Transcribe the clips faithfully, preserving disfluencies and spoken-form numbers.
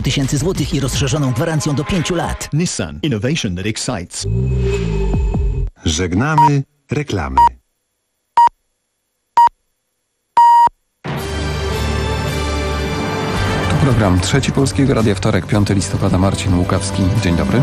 tysięcy złotych i rozszerzoną gwarancją do pięciu lat. Nissan. Innovation that excites. Żegnamy reklamy. Tu program Trzeci Polskiego Radia, wtorek, piątego listopada, Marcin Łukawski. Dzień dobry.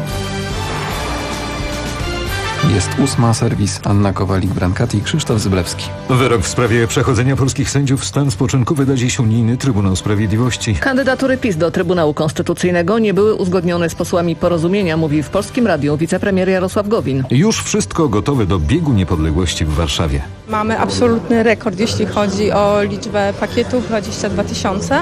Jest ósma, serwis Anna Kowalik-Brankati i Krzysztof Zyblewski. Wyrok w sprawie przechodzenia polskich sędziów w stan spoczynku wyda dziś unijny Trybunał Sprawiedliwości. Kandydatury PiS do Trybunału Konstytucyjnego nie były uzgodnione z posłami Porozumienia, mówi w Polskim Radiu wicepremier Jarosław Gowin. Już wszystko gotowe do biegu niepodległości w Warszawie. Mamy absolutny rekord, jeśli chodzi o liczbę pakietów, dwadzieścia dwa tysiące.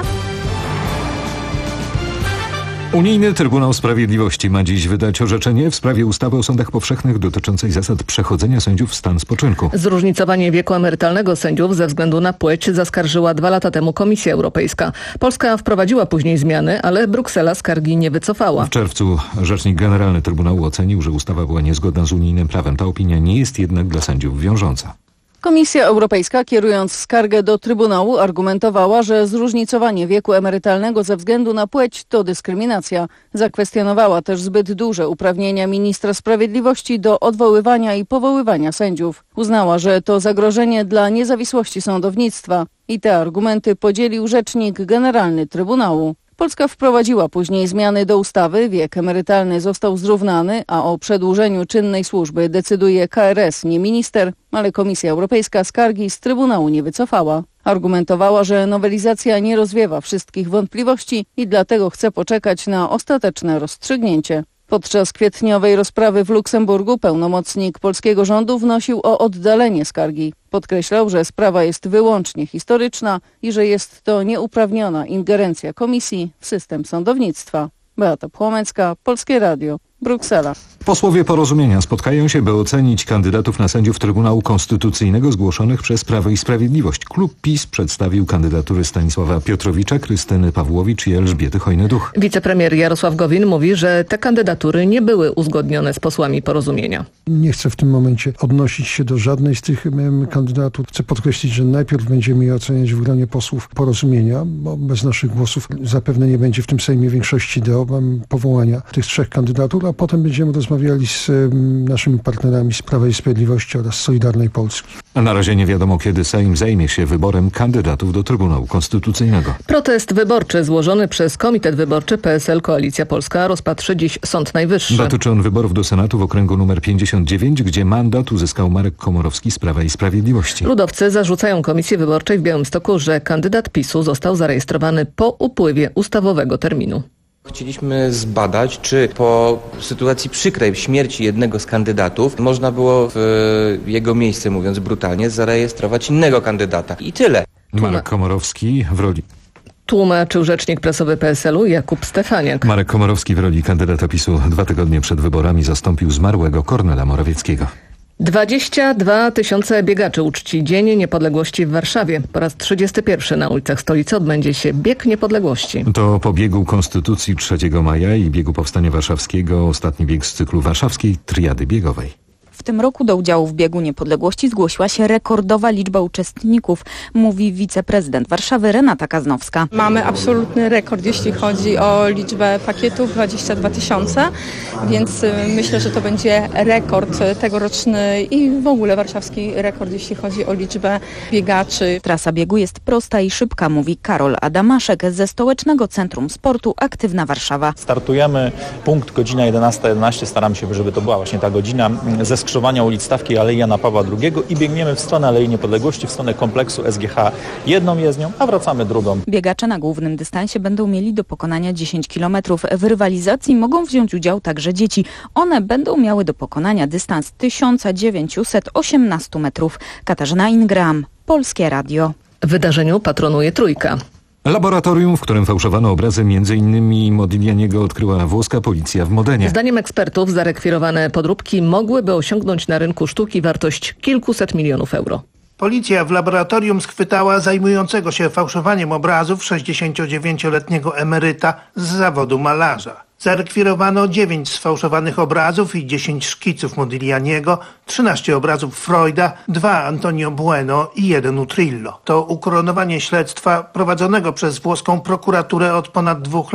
Unijny Trybunał Sprawiedliwości ma dziś wydać orzeczenie w sprawie ustawy o sądach powszechnych dotyczącej zasad przechodzenia sędziów w stan spoczynku. Zróżnicowanie wieku emerytalnego sędziów ze względu na płeć zaskarżyła dwa lata temu Komisja Europejska. Polska wprowadziła później zmiany, ale Bruksela skargi nie wycofała. W czerwcu rzecznik generalny Trybunału ocenił, że ustawa była niezgodna z unijnym prawem. Ta opinia nie jest jednak dla sędziów wiążąca. Komisja Europejska, kierując skargę do Trybunału, argumentowała, że zróżnicowanie wieku emerytalnego ze względu na płeć to dyskryminacja. Zakwestionowała też zbyt duże uprawnienia ministra sprawiedliwości do odwoływania i powoływania sędziów. Uznała, że to zagrożenie dla niezawisłości sądownictwa i te argumenty podzielił rzecznik generalny Trybunału. Polska wprowadziła później zmiany do ustawy, wiek emerytalny został zrównany, a o przedłużeniu czynnej służby decyduje K R S, nie minister, ale Komisja Europejska skargi z Trybunału nie wycofała. Argumentowała, że nowelizacja nie rozwiewa wszystkich wątpliwości i dlatego chce poczekać na ostateczne rozstrzygnięcie. Podczas kwietniowej rozprawy w Luksemburgu pełnomocnik polskiego rządu wnosił o oddalenie skargi. Podkreślał, że sprawa jest wyłącznie historyczna i że jest to nieuprawniona ingerencja Komisji w system sądownictwa. Beata Płomecka, Polskie Radio, Bruksela. Posłowie Porozumienia spotkają się, by ocenić kandydatów na sędziów Trybunału Konstytucyjnego zgłoszonych przez Prawo i Sprawiedliwość. Klub PiS przedstawił kandydatury Stanisława Piotrowicza, Krystyny Pawłowicz i Elżbiety Hojny-Duch. Wicepremier Jarosław Gowin mówi, że te kandydatury nie były uzgodnione z posłami Porozumienia. Nie chcę w tym momencie odnosić się do żadnej z tych kandydatur. Chcę podkreślić, że najpierw będziemy je oceniać w gronie posłów Porozumienia, bo bez naszych głosów zapewne nie będzie w tym Sejmie większości do powołania tych trzech kandydatur, a potem będziemy rozmawiali z naszymi partnerami z Prawa i Sprawiedliwości oraz Solidarnej Polski. Na razie nie wiadomo, kiedy Sejm zajmie się wyborem kandydatów do Trybunału Konstytucyjnego. Protest wyborczy złożony przez Komitet Wyborczy P S L Koalicja Polska rozpatrzy dziś Sąd Najwyższy. Dotyczy on wyborów do Senatu w okręgu numer pięćdziesiąt dziewięć, gdzie mandat uzyskał Marek Komorowski z Prawa i Sprawiedliwości. Ludowcy zarzucają Komisji Wyborczej w Białymstoku, że kandydat PiSu został zarejestrowany po upływie ustawowego terminu. Chcieliśmy zbadać, czy po sytuacji przykrej śmierci jednego z kandydatów można było w jego miejsce, mówiąc brutalnie, zarejestrować innego kandydata. I tyle. Marek Komorowski w roli... Tłumaczył rzecznik prasowy P S L-u Jakub Stefaniak. Marek Komorowski w roli kandydata PiSu dwa tygodnie przed wyborami zastąpił zmarłego Kornela Morawieckiego. dwadzieścia dwa tysiące biegaczy uczci Dzień Niepodległości w Warszawie. Po raz trzydziesty pierwszy na ulicach stolicy odbędzie się Bieg Niepodległości. To po biegu Konstytucji trzeciego maja i biegu Powstania Warszawskiego ostatni bieg z cyklu warszawskiej triady biegowej. W tym roku do udziału w Biegu Niepodległości zgłosiła się rekordowa liczba uczestników, mówi wiceprezydent Warszawy Renata Kaznowska. Mamy absolutny rekord, jeśli chodzi o liczbę pakietów, dwadzieścia dwa tysiące, więc myślę, że to będzie rekord tegoroczny i w ogóle warszawski rekord, jeśli chodzi o liczbę biegaczy. Trasa biegu jest prosta i szybka, mówi Karol Adamaszek ze Stołecznego Centrum Sportu Aktywna Warszawa. Startujemy, punkt godzina jedenasta jedenaście, staramy się, żeby to była właśnie ta godzina ze skrzyżowania ulic Stawki i Alei Jana Pawła drugiego i biegniemy w stronę Alei Niepodległości, w stronę kompleksu S G H jedną jezdnią, a wracamy drugą. Biegacze na głównym dystansie będą mieli do pokonania dziesięć kilometrów. W rywalizacji mogą wziąć udział także dzieci. One będą miały do pokonania dystans tysiąc dziewięćset osiemnaście metrów. Katarzyna Ingram, Polskie Radio. Wydarzeniu patronuje Trójka. Laboratorium, w którym fałszowano obrazy między innymi Modiglianiego, odkryła włoska policja w Modenie. Zdaniem ekspertów zarekwirowane podróbki mogłyby osiągnąć na rynku sztuki wartość kilkuset milionów euro. Policja w laboratorium schwytała zajmującego się fałszowaniem obrazów sześćdziesięciodziewięcioletniego emeryta z zawodu malarza. Zarekwirowano dziewięć sfałszowanych obrazów i dziesięć szkiców Modiglianiego, trzynaście obrazów Freuda, dwa Antonio Bueno i jeden Utrillo. To ukoronowanie śledztwa prowadzonego przez włoską prokuraturę od ponad dwóch lat.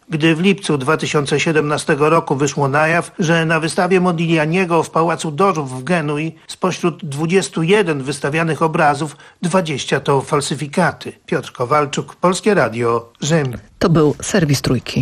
Gdy w lipcu dwa tysiące siedemnastego roku wyszło na jaw, że na wystawie Modiglianiego w Pałacu Dożów w Genui spośród dwudziestu jeden wystawianych obrazów dwadzieścia to falsyfikaty. Piotr Kowalczuk, Polskie Radio, Rzym. To był serwis Trójki.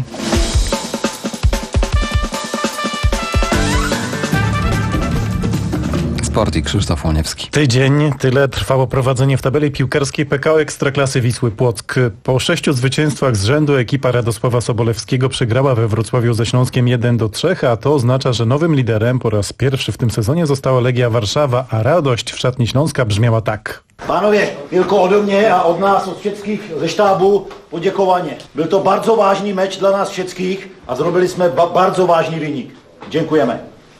Sport i Krzysztof Łoniewski. Tydzień, tyle trwało prowadzenie w tabeli piłkarskiej P K O Ekstraklasy Wisły Płock. Po sześciu zwycięstwach z rzędu ekipa Radosława Sobolewskiego przegrała we Wrocławiu ze Śląskiem jeden do trzech, a to oznacza, że nowym liderem po raz pierwszy w tym sezonie została Legia Warszawa, a radość w szatni Śląska brzmiała tak. Panowie, tylko ode mnie, a od nas, od wszystkich ze sztabu podziękowanie. Był to bardzo ważny mecz dla nas wszystkich, a zrobiliśmy ba- bardzo ważny wynik. Dziękujemy.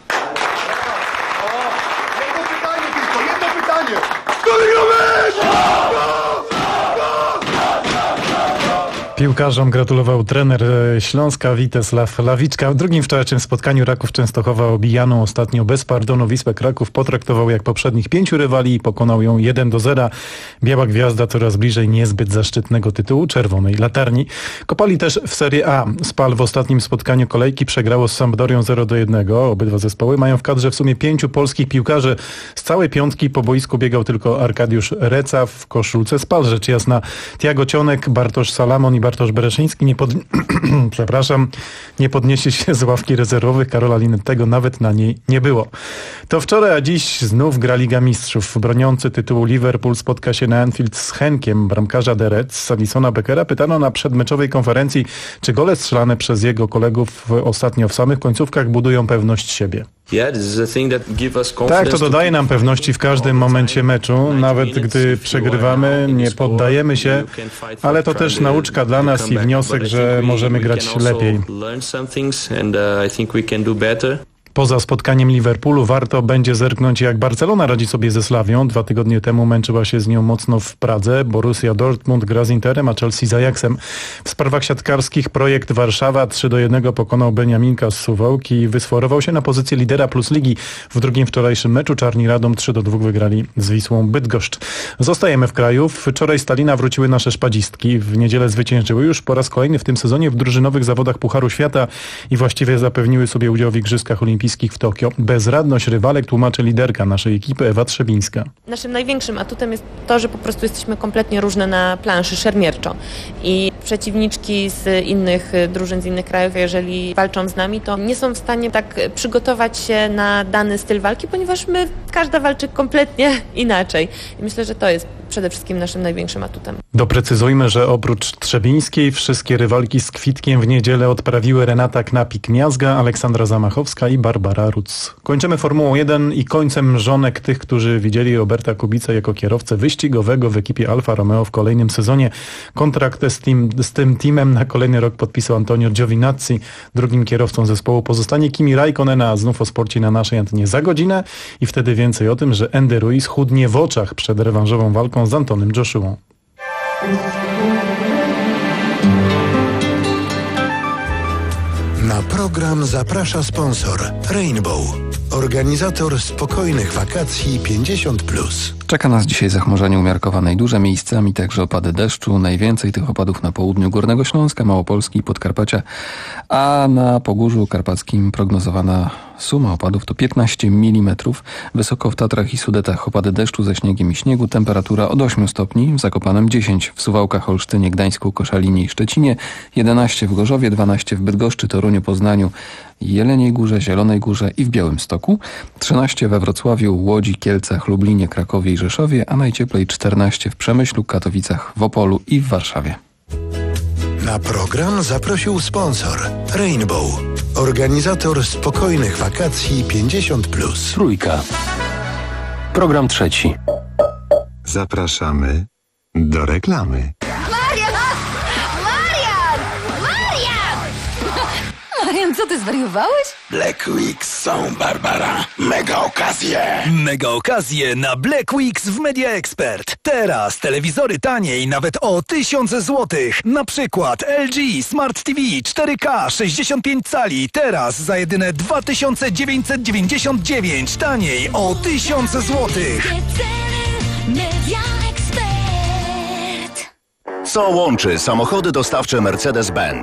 Piłkarzom gratulował trener Śląska Witesław Lawiczka. W drugim wczorajszym spotkaniu Raków Częstochowa, obijaną ostatnio bez pardonu Wisłę Kraków, potraktował jak poprzednich pięciu rywali i pokonał ją jeden do zera. Biała Gwiazda coraz bliżej niezbyt zaszczytnego tytułu czerwonej latarni. Kopali też w Serie A. Spal w ostatnim spotkaniu kolejki przegrało z Sampdorią zero do jednego. Obydwa zespoły mają w kadrze w sumie pięciu polskich piłkarzy. Z całej piątki po boisku biegał tylko Arkadiusz Reca w koszulce Spal. Rzecz jasna, Tiago Cionek, Bartosz Salamon i Bartosz Bereszyński nie, pod... Przepraszam, nie podniesie się z ławki rezerwowych. Karola Linettego nawet na niej nie było. To wczoraj, a dziś znów gra Liga Mistrzów. Broniący tytułu Liverpool spotka się na Anfield z Henkiem, bramkarza The Reds. Alisona Beckera pytano na przedmeczowej konferencji, czy gole strzelane przez jego kolegów ostatnio w samych końcówkach budują pewność siebie. Tak, to dodaje nam pewności w każdym momencie meczu, nawet gdy przegrywamy, nie poddajemy się, ale to też nauczka dla nas i wniosek, że możemy grać lepiej. Poza spotkaniem Liverpoolu warto będzie zerknąć, jak Barcelona radzi sobie ze Slawią. Dwa tygodnie temu męczyła się z nią mocno w Pradze. Borussia Dortmund gra z Interem, a Chelsea z Ajaxem. W sprawach siatkarskich projekt Warszawa trzy do jednego pokonał Beniaminka z Suwałki i wysforował się na pozycję lidera plus ligi. W drugim wczorajszym meczu Czarni Radom trzy do dwóch wygrali z Wisłą Bydgoszcz. Zostajemy w kraju. Wczoraj z Talina wróciły nasze szpadzistki. W niedzielę zwyciężyły już po raz kolejny w tym sezonie w drużynowych zawodach Pucharu Świata i właściwie zapewniły sobie udział w Igrzyskach Olimpijskich w Tokio. Bezradność rywalek tłumaczy liderka naszej ekipy Ewa Trzebińska. Naszym największym atutem jest to, że po prostu jesteśmy kompletnie różne na planszy szermierczo i przeciwniczki z innych drużyn, z innych krajów, jeżeli walczą z nami, to nie są w stanie tak przygotować się na dany styl walki, ponieważ my, każda walczy kompletnie inaczej. I myślę, że to jest przede wszystkim naszym największym atutem. Doprecyzujmy, że oprócz Trzebińskiej wszystkie rywalki z kwitkiem w niedzielę odprawiły Renata Knapik-Miazga, Aleksandra Zamachowska i Barbara Ruc. Kończymy Formułą jeden i końcem żonek tych, którzy widzieli Roberta Kubicę jako kierowcę wyścigowego w ekipie Alfa Romeo w kolejnym sezonie. Kontrakt z, team, z tym teamem na kolejny rok podpisał Antonio Giovinazzi. Drugim kierowcą zespołu pozostanie Kimi Raikkonen, a znów o sporcie na naszej antenie za godzinę i wtedy więcej o tym, że Andy Ruiz chudnie w oczach przed rewanżową walką z Antonym Joshuą. Na program zaprasza sponsor Rainbow, organizator spokojnych wakacji pięćdziesiąt plus. Czeka nas dzisiaj zachmurzenie umiarkowane i duże, miejscami także opady deszczu. Najwięcej tych opadów na południu Górnego Śląska, Małopolski i Podkarpacia, a na Pogórzu Karpackim prognozowana suma opadów to piętnaście milimetrów. Wysoko w Tatrach i Sudetach opady deszczu ze śniegiem i śniegu. Temperatura od ośmiu stopni, w Zakopanem dziesięć, w Suwałkach, Olsztynie, Gdańsku, Koszalinie i Szczecinie, jedenaście w Gorzowie, dwanaście w Bydgoszczy, Toruniu, Poznaniu, Jeleniej Górze, Zielonej Górze i w Białymstoku, trzynaście we Wrocławiu, Łodzi, Kielcach, Lublinie, Krakowie i Rzeszowie, a najcieplej czternaście w Przemyślu, Katowicach, w Opolu i w Warszawie. Na program zaprosił sponsor Rainbow, organizator spokojnych wakacji pięćdziesiąt plus. Trójka. Program trzeci. Zapraszamy do reklamy. Marian! Marian! Marian! Marian, co ty zwariowałeś? Black Weeks są, Barbara. Mega okazje. Mega okazje na Black Weeks w Media Expert. Teraz telewizory taniej nawet o tysiąc złotych. Na przykład L G Smart T V cztery K sześćdziesiąt pięć cali. Teraz za jedyne dwa tysiące dziewięćset dziewięćdziesiąt dziewięć. Taniej o tysiąc złotych. Media Expert. Co łączy samochody dostawcze Mercedes-Benz?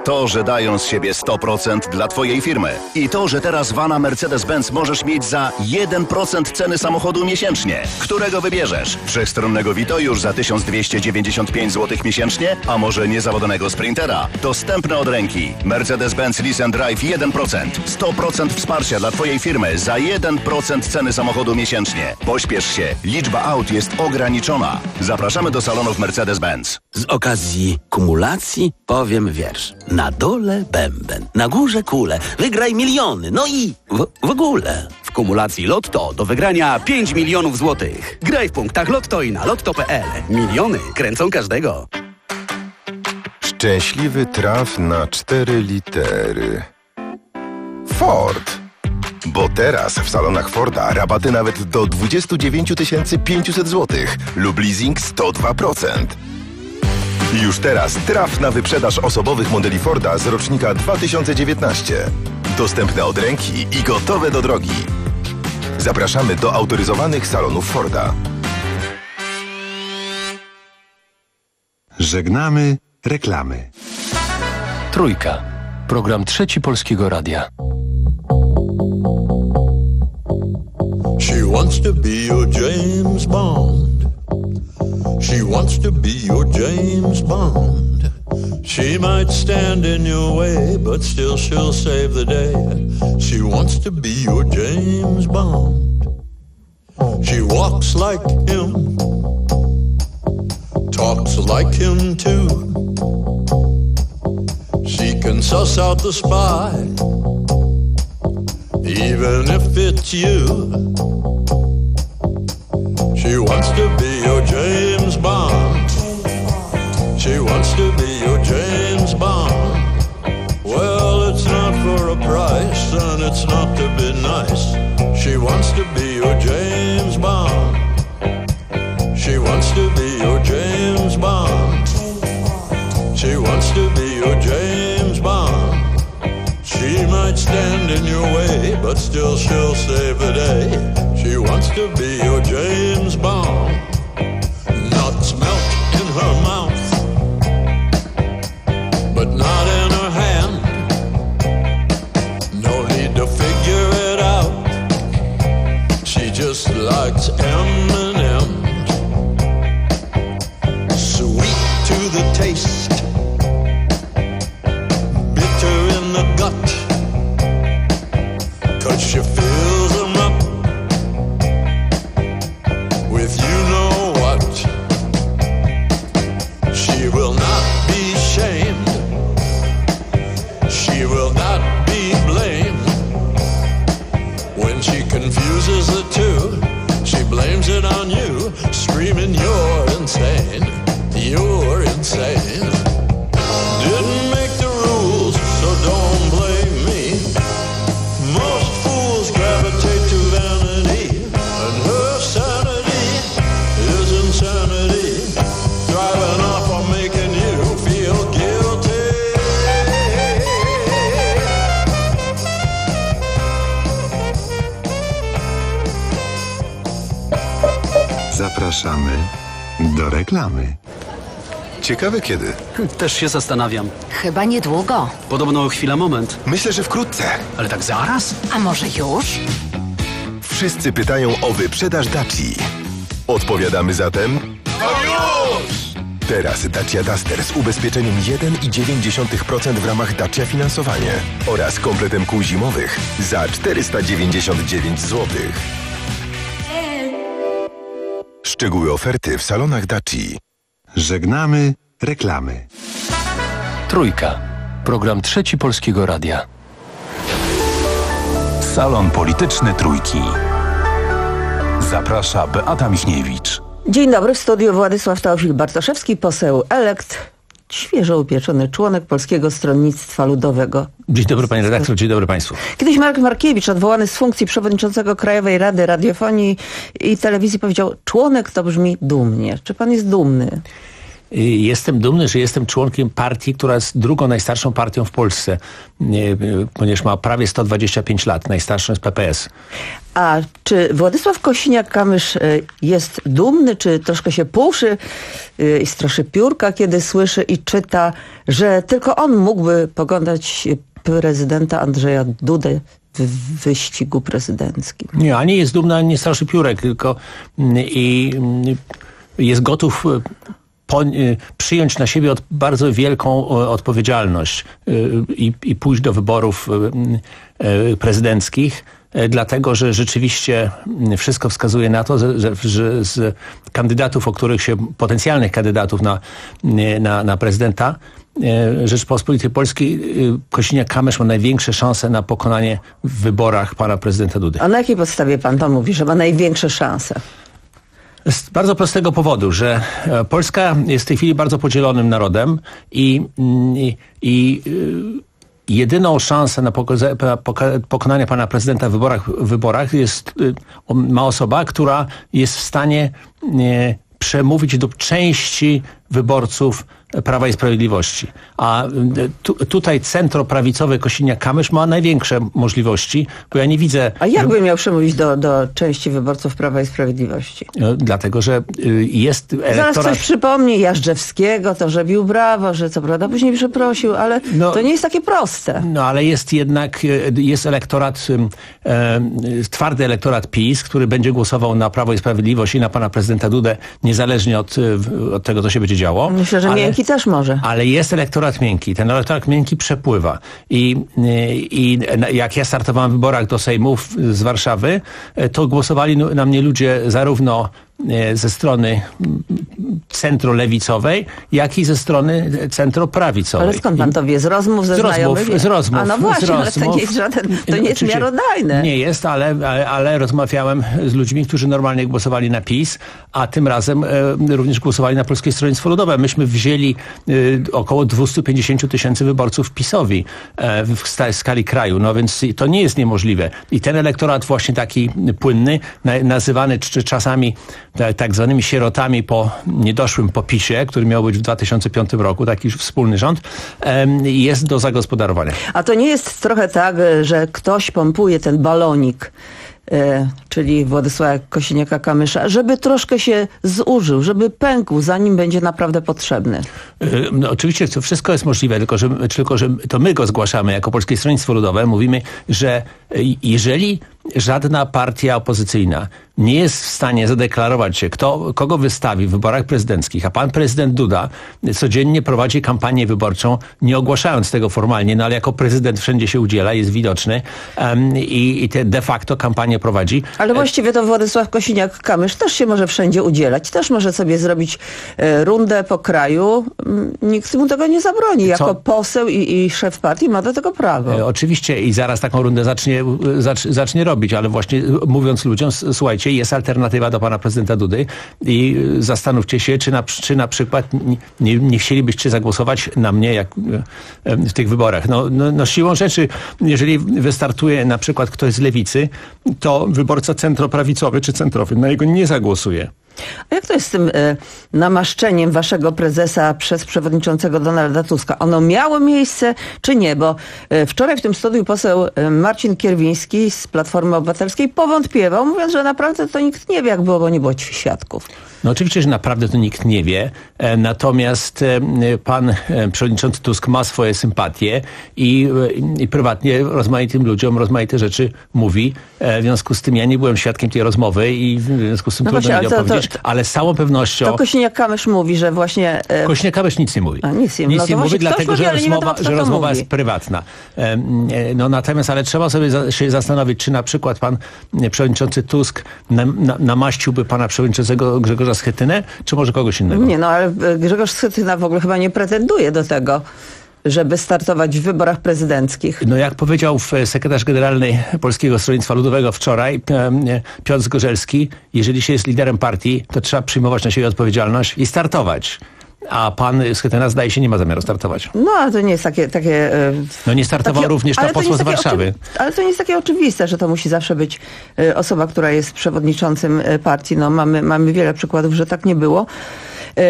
To, że dają z siebie sto procent dla Twojej firmy. I to, że teraz vana Mercedes-Benz możesz mieć za jeden procent ceny samochodu miesięcznie. Którego wybierzesz? Wszechstronnego Vito już za tysiąc dwieście dziewięćdziesiąt pięć złotych miesięcznie? A może niezawodnego Sprintera? Dostępne od ręki. Mercedes-Benz Lease and Drive jeden procent. sto procent wsparcia dla Twojej firmy za jeden procent ceny samochodu miesięcznie. Pośpiesz się. Liczba aut jest ograniczona. Zapraszamy do salonów Mercedes-Benz. Z okazji kumulacji powiem wiersz. Na dole bęben, na górze kule, wygraj miliony, no i w, w ogóle. W kumulacji Lotto do wygrania pięć milionów złotych. Graj w punktach Lotto i na lotto kropka p l. Miliony kręcą każdego. Szczęśliwy traf na cztery litery. Ford. Bo teraz w salonach Forda rabaty nawet do dwadzieścia dziewięć tysięcy pięćset złotych lub leasing sto dwa procent. Już teraz traf na wyprzedaż osobowych modeli Forda z rocznika dwa tysiące dziewiętnaście. Dostępne od ręki i gotowe do drogi. Zapraszamy do autoryzowanych salonów Forda. Żegnamy reklamy. Trójka. Program Trzeci Polskiego Radia. She wants to be your James Bond. She wants to be your James Bond. She might stand in your way, but still she'll save the day. She wants to be your James Bond. She walks like him, talks like him too. She can suss out the spy, even if it's you. She wants to be your James Bond. She wants to be your James Bond. Well, it's not for a price, and it's not to be nice. She wants to be your James Bond. She wants to be your James Bond. She wants to be your James Bond. She might stand in your way, but still she'll save the day. She wants to be your James Bond. Nuts melt in her mouth, but not in her hand. No need to figure it out. She just likes M and M's. Sweet to the taste, bitter in the gut, 'cause she fills them up with you know what. She will not be shamed, she will not be blamed. When she confuses the two, she blames it on you, screaming you're insane, you're insane. Didn't make the rules, so don't blame me. Most fools gravitate to vanity, and her sanity is insanity, driving off or making you feel guilty. Zapraszamy do reklamy. Ciekawe kiedy? Też się zastanawiam. Chyba niedługo. Podobno chwila, moment. Myślę, że wkrótce. Ale tak zaraz? A może już? Wszyscy pytają o wyprzedaż Daci. Odpowiadamy zatem... No już! Teraz Dacia Duster z ubezpieczeniem jeden i dziewięć dziesiątych procent w ramach Dacia Finansowanie oraz kompletem kół zimowych za czterysta dziewięćdziesiąt dziewięć złotych. Szczegóły oferty w salonach Daci. Żegnamy reklamy. Trójka. Program Trzeci Polskiego Radia. Salon Polityczny Trójki. Zaprasza Beata Michniewicz. Dzień dobry, w studiu Władysław Teofil Bartoszewski, poseł elekt, świeżo upieczony członek Polskiego Stronnictwa Ludowego. Dzień dobry panie redaktor, dzień dobry państwu. Kiedyś Marek Markiewicz, odwołany z funkcji przewodniczącego Krajowej Rady Radiofonii i Telewizji, powiedział: członek to brzmi dumnie. Czy pan jest dumny? Jestem dumny, że jestem członkiem partii, która jest drugą najstarszą partią w Polsce, ponieważ ma prawie sto dwadzieścia pięć lat. Najstarszą jest P P S. A czy Władysław Kosiniak-Kamysz jest dumny, czy troszkę się puszy i stroszy piórka, kiedy słyszy i czyta, że tylko on mógłby pokonać prezydenta Andrzeja Dudę w wyścigu prezydenckim? Nie, ani jest dumny, ani nie straszy piórek, tylko i jest gotów po, przyjąć na siebie od, bardzo wielką odpowiedzialność i, i pójść do wyborów prezydenckich, dlatego że rzeczywiście wszystko wskazuje na to, że, że z kandydatów, o których się, potencjalnych kandydatów na, na, na prezydenta Rzeczpospolitej Polskiej, Kosiniak-Kamysz ma największe szanse na pokonanie w wyborach pana prezydenta Dudy. A na jakiej podstawie pan to mówi, że ma największe szanse? Z bardzo prostego powodu, że Polska jest w tej chwili bardzo podzielonym narodem i, i, i jedyną szansę na pokonanie pana prezydenta w wyborach, w wyborach jest, ma osoba, która jest w stanie przemówić do części wyborców Prawa i Sprawiedliwości. A tu, tutaj centroprawicowy Kosiniak-Kamysz ma największe możliwości, bo ja nie widzę... A jak by miał przemówić do, do części wyborców Prawa i Sprawiedliwości? Dlatego, że jest elektorat... Zaraz coś przypomni Jażdżewskiego, to że bił brawo, że co prawda później przeprosił, ale no, to nie jest takie proste. No ale jest jednak, jest elektorat, e, twardy elektorat PiS, który będzie głosował na Prawo i Sprawiedliwość i na pana prezydenta Dudę, niezależnie od, od tego, co się będzie działo. Myślę, że ale... miękki też może. Ale jest elektorat miękki. Ten elektorat miękki przepływa. I, i jak ja startowałem w wyborach do Sejmów z Warszawy, to głosowali na mnie ludzie zarówno ze strony centrolewicowej, jak i ze strony centroprawicowej. Ale skąd pan to wie? Z rozmów ze z znajomych? Rozmów, z rozmów. A no właśnie, z rozmów. ale to nie jest żaden, to nie jest miarodajne. Nie jest, ale, ale, ale rozmawiałem z ludźmi, którzy normalnie głosowali na PiS, a tym razem e, również głosowali na Polskie Stronnictwo Ludowe. Myśmy wzięli e, około dwieście pięćdziesiąt tysięcy wyborców PiS-owi e, w skali kraju, no więc to nie jest niemożliwe. I ten elektorat właśnie taki płynny, na, nazywany czy, czasami tak zwanymi sierotami po niedoszłym po PiS-ie, który miał być w dwa tysiące piątym roku, taki wspólny rząd, jest do zagospodarowania. A to nie jest trochę tak, że ktoś pompuje ten balonik, e, czyli Władysława Kosiniaka-Kamysza, żeby troszkę się zużył, żeby pękł, zanim będzie naprawdę potrzebny? No, oczywiście to wszystko jest możliwe, tylko że, tylko że to my go zgłaszamy jako Polskie Stronnictwo Ludowe. Mówimy, że jeżeli żadna partia opozycyjna nie jest w stanie zadeklarować się, kto, kogo wystawi w wyborach prezydenckich, a pan prezydent Duda codziennie prowadzi kampanię wyborczą, nie ogłaszając tego formalnie, no ale jako prezydent wszędzie się udziela, jest widoczny um, i, i te de facto kampanię prowadzi. Ale właściwie to Władysław Kosiniak-Kamysz też się może wszędzie udzielać, też może sobie zrobić e, rundę po kraju. Nikt mu tego nie zabroni. Jako Co? poseł i, i szef partii ma do tego prawo. E, oczywiście i zaraz taką rundę zacznie, zacz, zacznie robić, ale właśnie mówiąc ludziom, słuchajcie, jest alternatywa do pana prezydenta Dudy i zastanówcie się, czy na, czy na przykład nie, nie chcielibyście zagłosować na mnie jak w tych wyborach. No, no, no siłą rzeczy, jeżeli wystartuje na przykład ktoś z lewicy, to wyborca centroprawicowy czy centrowy na jego nie zagłosuje. A jak to jest z tym y, namaszczeniem waszego prezesa przez przewodniczącego Donalda Tuska? Ono miało miejsce, czy nie? Bo y, wczoraj w tym studiu poseł y, Marcin Kierwiński z Platformy Obywatelskiej powątpiewał, mówiąc, że naprawdę to nikt nie wie, jak było, bo nie było świadków. No oczywiście, że naprawdę to nikt nie wie, e, natomiast e, pan e, przewodniczący Tusk ma swoje sympatie i, e, i prywatnie rozmaitym ludziom rozmaite rzeczy mówi. E, w związku z tym ja nie byłem świadkiem tej rozmowy i w związku z tym no trudno mi opowiedzieć, to, ale z całą pewnością... To Kosiniak-Kamysz mówi, że właśnie... E... Kosiniak-Kamysz nic nie mówi. A, nic nie, nic no nie mówi, dlatego, mówi, że rozmowa, wiadomo, że rozmowa mówi. jest prywatna. E, no natomiast, ale trzeba sobie za, się zastanowić, czy na przykład pan przewodniczący Tusk na, na, namaściłby pana przewodniczącego Grzegorza Schetynę, czy może kogoś innego? Nie, no ale Grzegorz Schetyna w ogóle chyba nie pretenduje do tego, żeby startować w wyborach prezydenckich. No jak powiedział sekretarz generalny Polskiego Stronnictwa Ludowego wczoraj, Piotr Zgorzelski, jeżeli się jest liderem partii, to trzeba przyjmować na siebie odpowiedzialność i startować. A pan Schetyna zdaje się nie ma zamiaru startować. No ale to nie jest takie... takie no nie startował takie, również na posła z Warszawy. Oczy, ale to nie jest takie oczywiste, że to musi zawsze być osoba, która jest przewodniczącym partii. No mamy, mamy wiele przykładów, że tak nie było.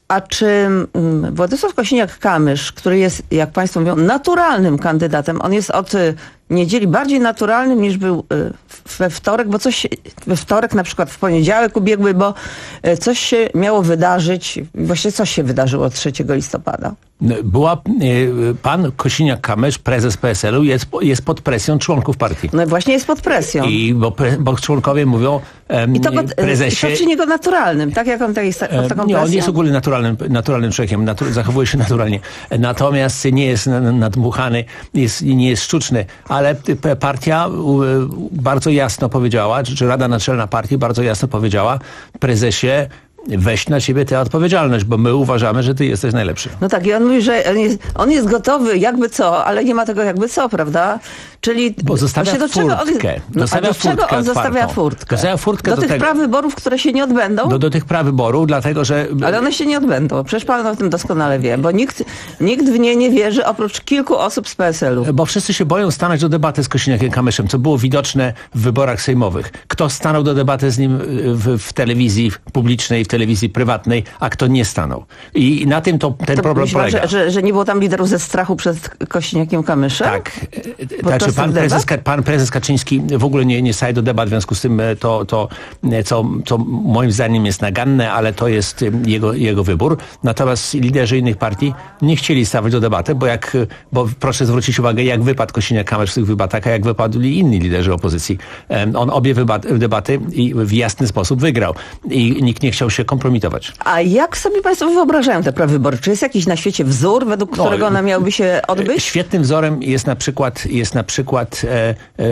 A czy mm, Władysław Kosiniak-Kamysz, który jest, jak państwo mówią, naturalnym kandydatem, on jest od y, niedzieli bardziej naturalnym niż był y, we wtorek, bo coś we wtorek, na przykład w poniedziałek ubiegły, bo y, coś się miało wydarzyć, właściwie coś się wydarzyło trzeciego listopada. Była, y, pan Kosiniak-Kamysz, prezes P S L u, jest, jest pod presją członków partii. No właśnie jest pod presją. I bo, pre, bo członkowie mówią um, I to, go, prezesie... I to czyni go naturalnym, tak jak on tak jest pod taką presją? Nie, on jest ogólnie naturalnym, naturalnym człowiekiem, natu, zachowuje się naturalnie. Natomiast nie jest nadmuchany, jest, nie jest sztuczny, ale partia bardzo jasno powiedziała, czy Rada Naczelna Partii bardzo jasno powiedziała, prezesie, weź na siebie tę odpowiedzialność, bo my uważamy, że ty jesteś najlepszy. No tak, i on mówi, że on jest, on jest gotowy jakby co, ale nie ma tego jakby co, prawda? Czyli bo zostawia do czego on, furtkę. No, zostawia a do czego on zostawia furtkę? Zostawia furtkę do, do tych tego, prawyborów, które się nie odbędą? Do, do tych prawyborów, dlatego że... Ale one się nie odbędą. Przecież pan o tym doskonale wie, bo nikt, nikt w nie nie wierzy, oprócz kilku osób z P S L u. Bo wszyscy się boją stanąć do debaty z Kosiniakiem-Kamyszem, co było widoczne w wyborach sejmowych. Kto stanął do debaty z nim w, w telewizji publicznej, w telewizji prywatnej, a kto nie stanął. I na tym to ten to problem polega. Że, że, że nie było tam liderów ze strachu przed Kosiniakiem-Kamyszem? Tak. Znaczy, pan, prezes, pan prezes Kaczyński w ogóle nie, nie staje do debat, w związku z tym to, to co, co moim zdaniem jest naganne, ale to jest jego, jego wybór. Natomiast liderzy innych partii nie chcieli stawać do debaty, bo jak, bo proszę zwrócić uwagę, jak wypadł Kosiniak-Kamysz w tych debatach, a jak wypadli inni liderzy opozycji. On obie debaty i w jasny sposób wygrał. I nikt nie chciał się kompromitować. A jak sobie państwo wyobrażają te prawybory? Czy jest jakiś na świecie wzór, według którego no, one miałyby się odbyć? Świetnym wzorem jest na przykład, jest na przykład e,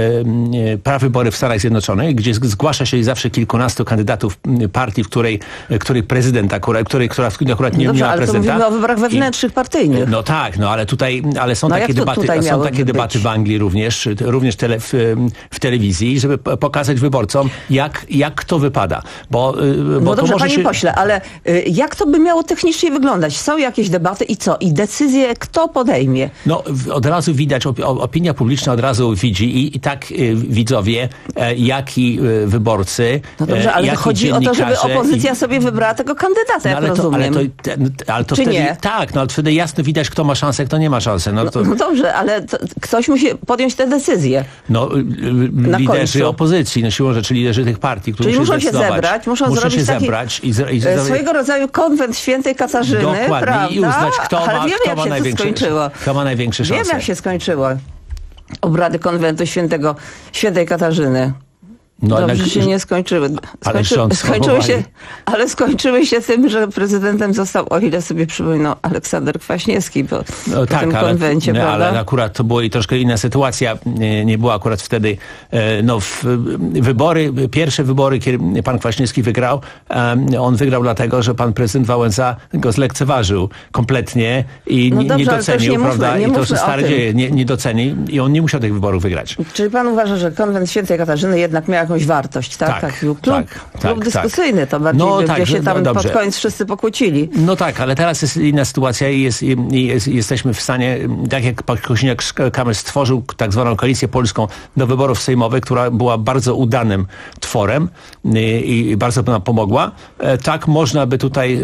e, prawybory w Stanach Zjednoczonych, gdzie zgłasza się zawsze kilkunastu kandydatów partii, w której, której prezydent akurat, której, która akurat nie, no dobrze, nie ma ale prezydenta. To mówimy o wyborach wewnętrznych I, partyjnych. No tak, no ale tutaj, ale są no takie debaty, są takie debaty w Anglii również, również tele, w, w telewizji, żeby pokazać wyborcom, jak, jak to wypada. Bo, no bo dobrze, to może panie się... pośle, ale y, jak to by miało technicznie wyglądać? Są jakieś debaty i co? I decyzje kto podejmie? No od razu widać, opinia publiczna od razu widzi i, i tak y, widzowie, y, jak i y, wyborcy, no dobrze, ale jak chodzi o to, żeby opozycja i... sobie wybrała tego kandydata, no, jak ale to, rozumiem. Ale to, ale to Czy wtedy, nie? Tak, no ale wtedy jasno widać, kto ma szansę, kto nie ma szansy. No, to... no, no dobrze, ale to, ktoś musi podjąć tę decyzję. No liderzy końcu. opozycji, no siłą rzeczy liderzy tych partii, którzy Czyli muszą się zebrać, muszą, muszą zrobić się taki zebrać i, z, i z... swojego rodzaju konwent świętej Katarzyny, dokładnie, prawda? i uznać, kto ma, ale wiem, kto jak ma się największe, skończyło. Kto ma największe szanse. Wiem, jak się skończyło. Obrady konwentu świętego, świętej Katarzyny. No, Dobrze, ale... się nie skończyły. Skończy... Skończyły się, ale skończyły się tym, że prezydentem został, o ile sobie przypominam, Aleksander Kwaśniewski po, no, po tak, tym ale, konwencie, prawda? Ale akurat to była i troszkę inna sytuacja. Nie, nie była akurat wtedy, no w, wybory, pierwsze wybory, kiedy pan Kwaśniewski wygrał, on wygrał dlatego, że pan prezydent Wałęsa go zlekceważył kompletnie i no nie, dobrze, nie docenił, prawda? Mówmy, nie I to się stare dzieje, nie, nie docenił i on nie musiał tych wyborów wygrać. Czyli pan uważa, że konwent świętej Katarzyny jednak miał jakąś wartość, tak? Tak, tak, klub, tak, klub tak, dyskusyjny to bardziej, no, gdzie tak, się tam no, pod koniec wszyscy pokłócili. No tak, ale teraz jest inna sytuacja i, jest, i jest, jesteśmy w stanie, tak jak Kosiniak-Kamysz stworzył tak zwaną koalicję polską do wyborów sejmowych, która była bardzo udanym tworem i, i bardzo nam pomogła, tak można by tutaj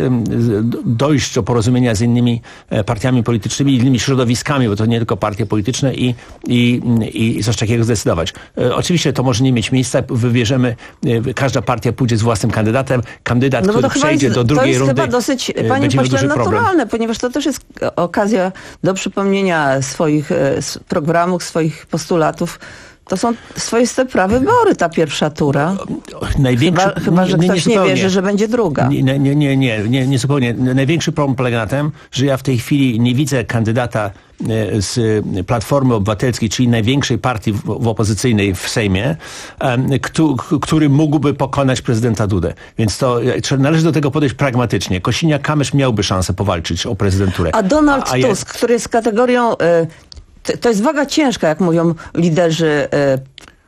dojść do porozumienia z innymi partiami politycznymi, innymi środowiskami, bo to nie tylko partie polityczne i, i, i coś takiego zdecydować. Oczywiście to może nie mieć miejsca, wybierzemy, każda partia pójdzie z własnym kandydatem, kandydat, no który przejdzie jest, do drugiej rundy, to jest chyba dosyć, panie pośle, naturalne, problem. Ponieważ to też jest okazja do przypomnienia swoich programów, swoich postulatów. To są swoiste prawybory, ta pierwsza tura. Największy, chyba, chyba, że nie, ktoś nie, nie wierzy, że będzie druga. Nie, nie, nie, nie, nie, nie, nie zupełnie. Największy problem polega na tym, że ja w tej chwili nie widzę kandydata z Platformy Obywatelskiej, czyli największej partii w, w opozycyjnej w Sejmie, kto, który mógłby pokonać prezydenta Dudę. Więc to należy do tego podejść pragmatycznie. Kosiniak-Kamysz miałby szansę powalczyć o prezydenturę. A Donald a, a Tusk, ja... który jest kategorią... Y To jest waga ciężka, jak mówią liderzy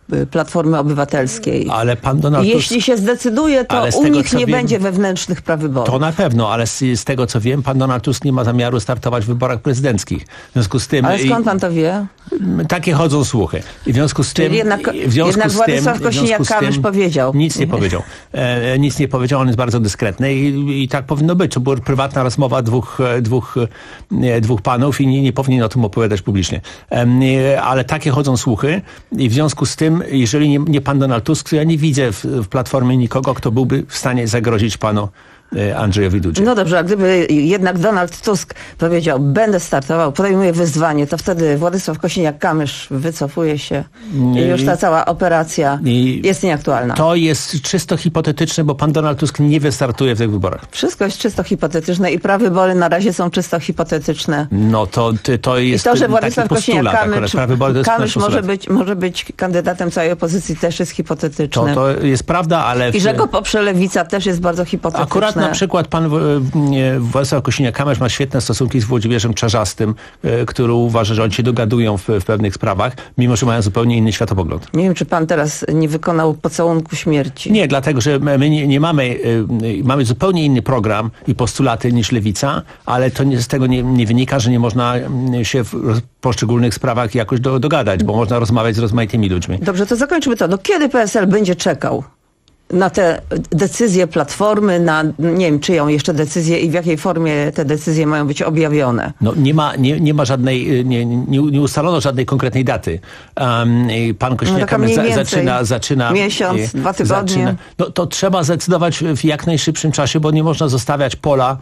Platformy Obywatelskiej. Ale pan Donald Tusk... Jeśli się zdecyduje, to u tego, nich nie wiem, będzie wewnętrznych prawyborów. To na pewno, ale z, z tego co wiem, pan Donald Tusk nie ma zamiaru startować w wyborach prezydenckich. W związku z tym... Ale skąd pan to wie? Takie chodzą słuchy. I w związku z tym... Jednak, w związku jednak z Władysław tym, Kosiniak-Kamysz powiedział. Nic nie powiedział. E, nic nie powiedział, on jest bardzo dyskretny i, i tak powinno być. To była prywatna rozmowa dwóch, dwóch, e, dwóch panów i nie, nie powinien o tym opowiadać publicznie. E, ale takie chodzą słuchy i w związku z tym, jeżeli nie, nie pan Donald Tusk, to ja nie widzę w, w Platformie nikogo, kto byłby w stanie zagrozić panu Andrzejowi Dudzie. No dobrze, a gdyby jednak Donald Tusk powiedział, będę startował, podejmuję wyzwanie, to wtedy Władysław Kosiniak-Kamysz wycofuje się i już ta cała operacja I jest nieaktualna. To jest czysto hipotetyczne, bo pan Donald Tusk nie wystartuje w tych wyborach. Wszystko jest czysto hipotetyczne i prawybory na razie są czysto hipotetyczne. No to, to jest I to, że Władysław Kosiniak-Kamysz może być, może być kandydatem całej opozycji, też jest hipotetyczne. To, to jest prawda, ale... I w... że go poprze Lewica też jest bardzo hipotetyczne. Akurat na przykład pan Władysław Kosiniak-Kamysz ma świetne stosunki z Włodzimierzem Czarzastym, który uważa, że oni się dogadują w, w pewnych sprawach, mimo że mają zupełnie inny światopogląd. Nie wiem, czy pan teraz nie wykonał pocałunku śmierci. Nie, dlatego, że my nie, nie mamy, mamy zupełnie inny program i postulaty niż Lewica, ale to nie, z tego nie, nie wynika, że nie można się w poszczególnych sprawach jakoś do, dogadać, bo można rozmawiać z rozmaitymi ludźmi. Dobrze, to zakończmy to. Do kiedy P S L będzie czekał na te decyzje Platformy, na nie wiem czyją jeszcze decyzje i w jakiej formie te decyzje mają być objawione? No nie ma, nie, nie ma żadnej, nie, nie, nie ustalono żadnej konkretnej daty. Um, pan Kosiniak-Kamysz no za, zaczyna, zaczyna... Miesiąc, e, dwa tygodnie. Zaczyna, no to trzeba zdecydować w jak najszybszym czasie, bo nie można zostawiać pola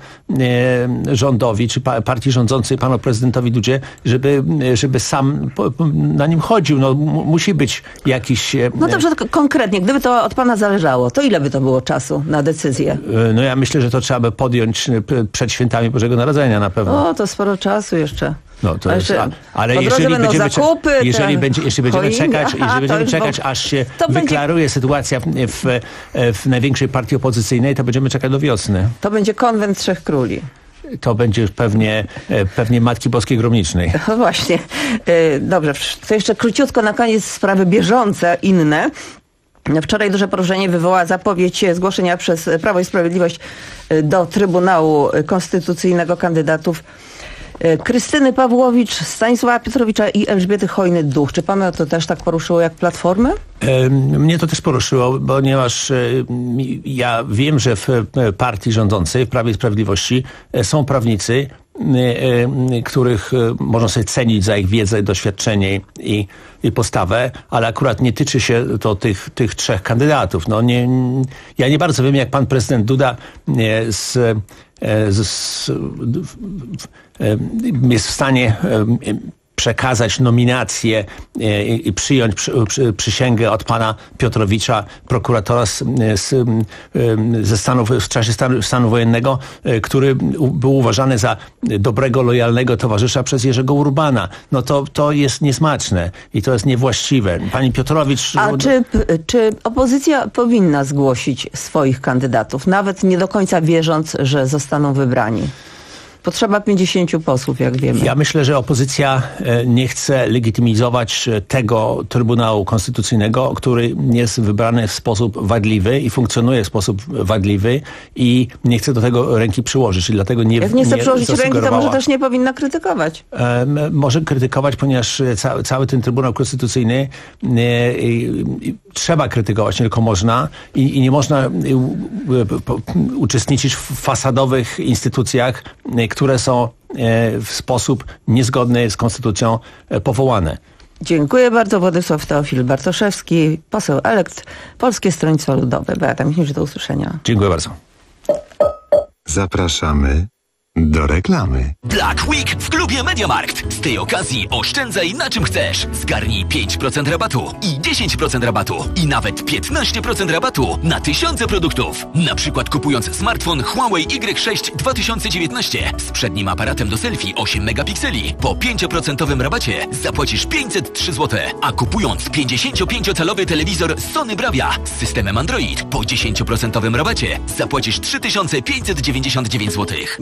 e, rządowi, czy pa, partii rządzącej, panu prezydentowi Dudzie, żeby, żeby sam po, na nim chodził. No musi być jakiś... E, no dobrze, to konkretnie, gdyby to od pana zależało, to ile by to było czasu na decyzję? No ja myślę, że to trzeba by podjąć przed świętami Bożego Narodzenia na pewno. O, to sporo czasu jeszcze. No to jest, a, ale jeżeli będziemy, zakupy, jeżeli, będzie, jeżeli będziemy czekać, Aha, jeżeli będziemy czekać bo... aż się to wyklaruje będzie... sytuacja w, w, w największej partii opozycyjnej, to będziemy czekać do wiosny. To będzie konwent Trzech Króli. To będzie pewnie, pewnie Matki Boskiej Gromnicznej. No właśnie. Dobrze, to jeszcze króciutko na koniec sprawy bieżące, inne. Wczoraj duże poruszenie wywołała zapowiedź zgłoszenia przez Prawo i Sprawiedliwość do Trybunału Konstytucyjnego kandydatów Krystyny Pawłowicz, Stanisława Piotrowicza i Elżbiety Chojny-Duch. Czy pana to też tak poruszyło jak Platformę? Mnie to też poruszyło, ponieważ ja wiem, że w partii rządzącej, w Prawie i Sprawiedliwości są prawnicy, których można sobie cenić za ich wiedzę, doświadczenie i, i postawę, ale akurat nie tyczy się to tych, tych trzech kandydatów. No nie, ja nie bardzo wiem, jak pan prezydent Duda z, z, z, jest w stanie przekazać nominację i, i przyjąć przy, przy, przysięgę od pana Piotrowicza, prokuratora z, z, ze Stanów, w czasie stanu, stanu wojennego, który był uważany za dobrego, lojalnego towarzysza przez Jerzego Urbana. No to, to jest niesmaczne i to jest niewłaściwe. Pani Piotrowicz... A czy, czy opozycja powinna zgłosić swoich kandydatów, nawet nie do końca wierząc, że zostaną wybrani? Potrzeba pięćdziesięciu posłów, jak wiemy. Ja myślę, że opozycja nie chce legitymizować tego Trybunału Konstytucyjnego, który jest wybrany w sposób wadliwy i funkcjonuje w sposób wadliwy i nie chce do tego ręki przyłożyć. I dlatego nie Jak nie chce nie przyłożyć ręki, to może też nie powinna krytykować. Um, może krytykować, ponieważ ca cały ten Trybunał Konstytucyjny e, e, trzeba krytykować, nie tylko można i, i nie można e, po, uczestniczyć w fasadowych instytucjach, które są w sposób niezgodny z konstytucją powołane. Dziękuję bardzo. Władysław Teofil Bartoszewski, poseł elekt, Polskie Stronnictwo Ludowe. Beata Michniewicz, do usłyszenia. Dziękuję bardzo. Zapraszamy do reklamy. Black Week w klubie MediaMarkt. Z tej okazji oszczędzaj na czym chcesz. Zgarnij pięć procent rabatu i dziesięć procent rabatu i nawet piętnaście procent rabatu na tysiące produktów. Na przykład kupując smartfon Huawei Y sześć dwa tysiące dziewiętnaście z przednim aparatem do selfie osiem megapikseli po pięć procent rabacie zapłacisz pięćset trzy złote, a kupując pięćdziesięciopięciocalowy telewizor Sony Bravia z systemem Android po dziesięć procent rabacie zapłacisz trzy tysiące pięćset dziewięćdziesiąt dziewięć złotych. Nieludzka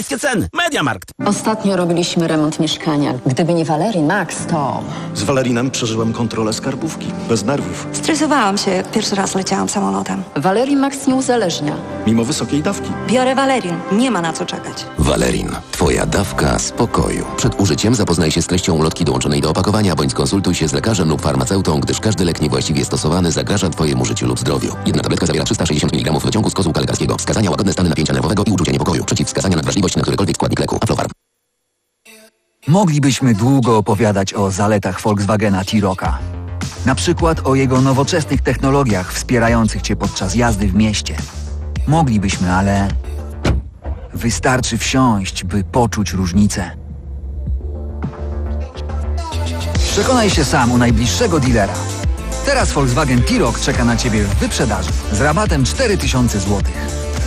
niskie ceny. MediaMarkt. Ostatnio robiliśmy remont mieszkania. Gdyby nie Valerii Max, to... Z Valerinem przeżyłem kontrolę skarbówki. Bez nerwów. Stresowałam się, jak pierwszy raz leciałam samolotem. Valerii Max nie uzależnia. Mimo wysokiej dawki. Biorę Valerin. Nie ma na co czekać. Valerin. Twoja dawka spokoju. Przed użyciem zapoznaj się z treścią ulotki dołączonej do opakowania, bądź skonsultuj się z lekarzem lub farmaceutą, gdyż każdy lek niewłaściwie stosowany zagraża Twojemu życiu lub zdrowiu. Jedna tabletka zawiera trzysta sześćdziesiąt miligramów wyciągu z kozłka lekarskiego. Wskazania: łagodne stany napięcia nerwowego i uczucia niepokoju. Przeciwwskazania: nadwrażliwość na którykolwiek składnik leku. Aflofarm. Moglibyśmy długo opowiadać o zaletach Volkswagena T-Rocka. Na przykład o jego nowoczesnych technologiach wspierających Cię podczas jazdy w mieście. Moglibyśmy, ale wystarczy wsiąść, by poczuć różnicę. Przekonaj się sam u najbliższego dealera. Teraz Volkswagen T-Roc czeka na Ciebie w wyprzedaży z rabatem cztery tysiące złotych.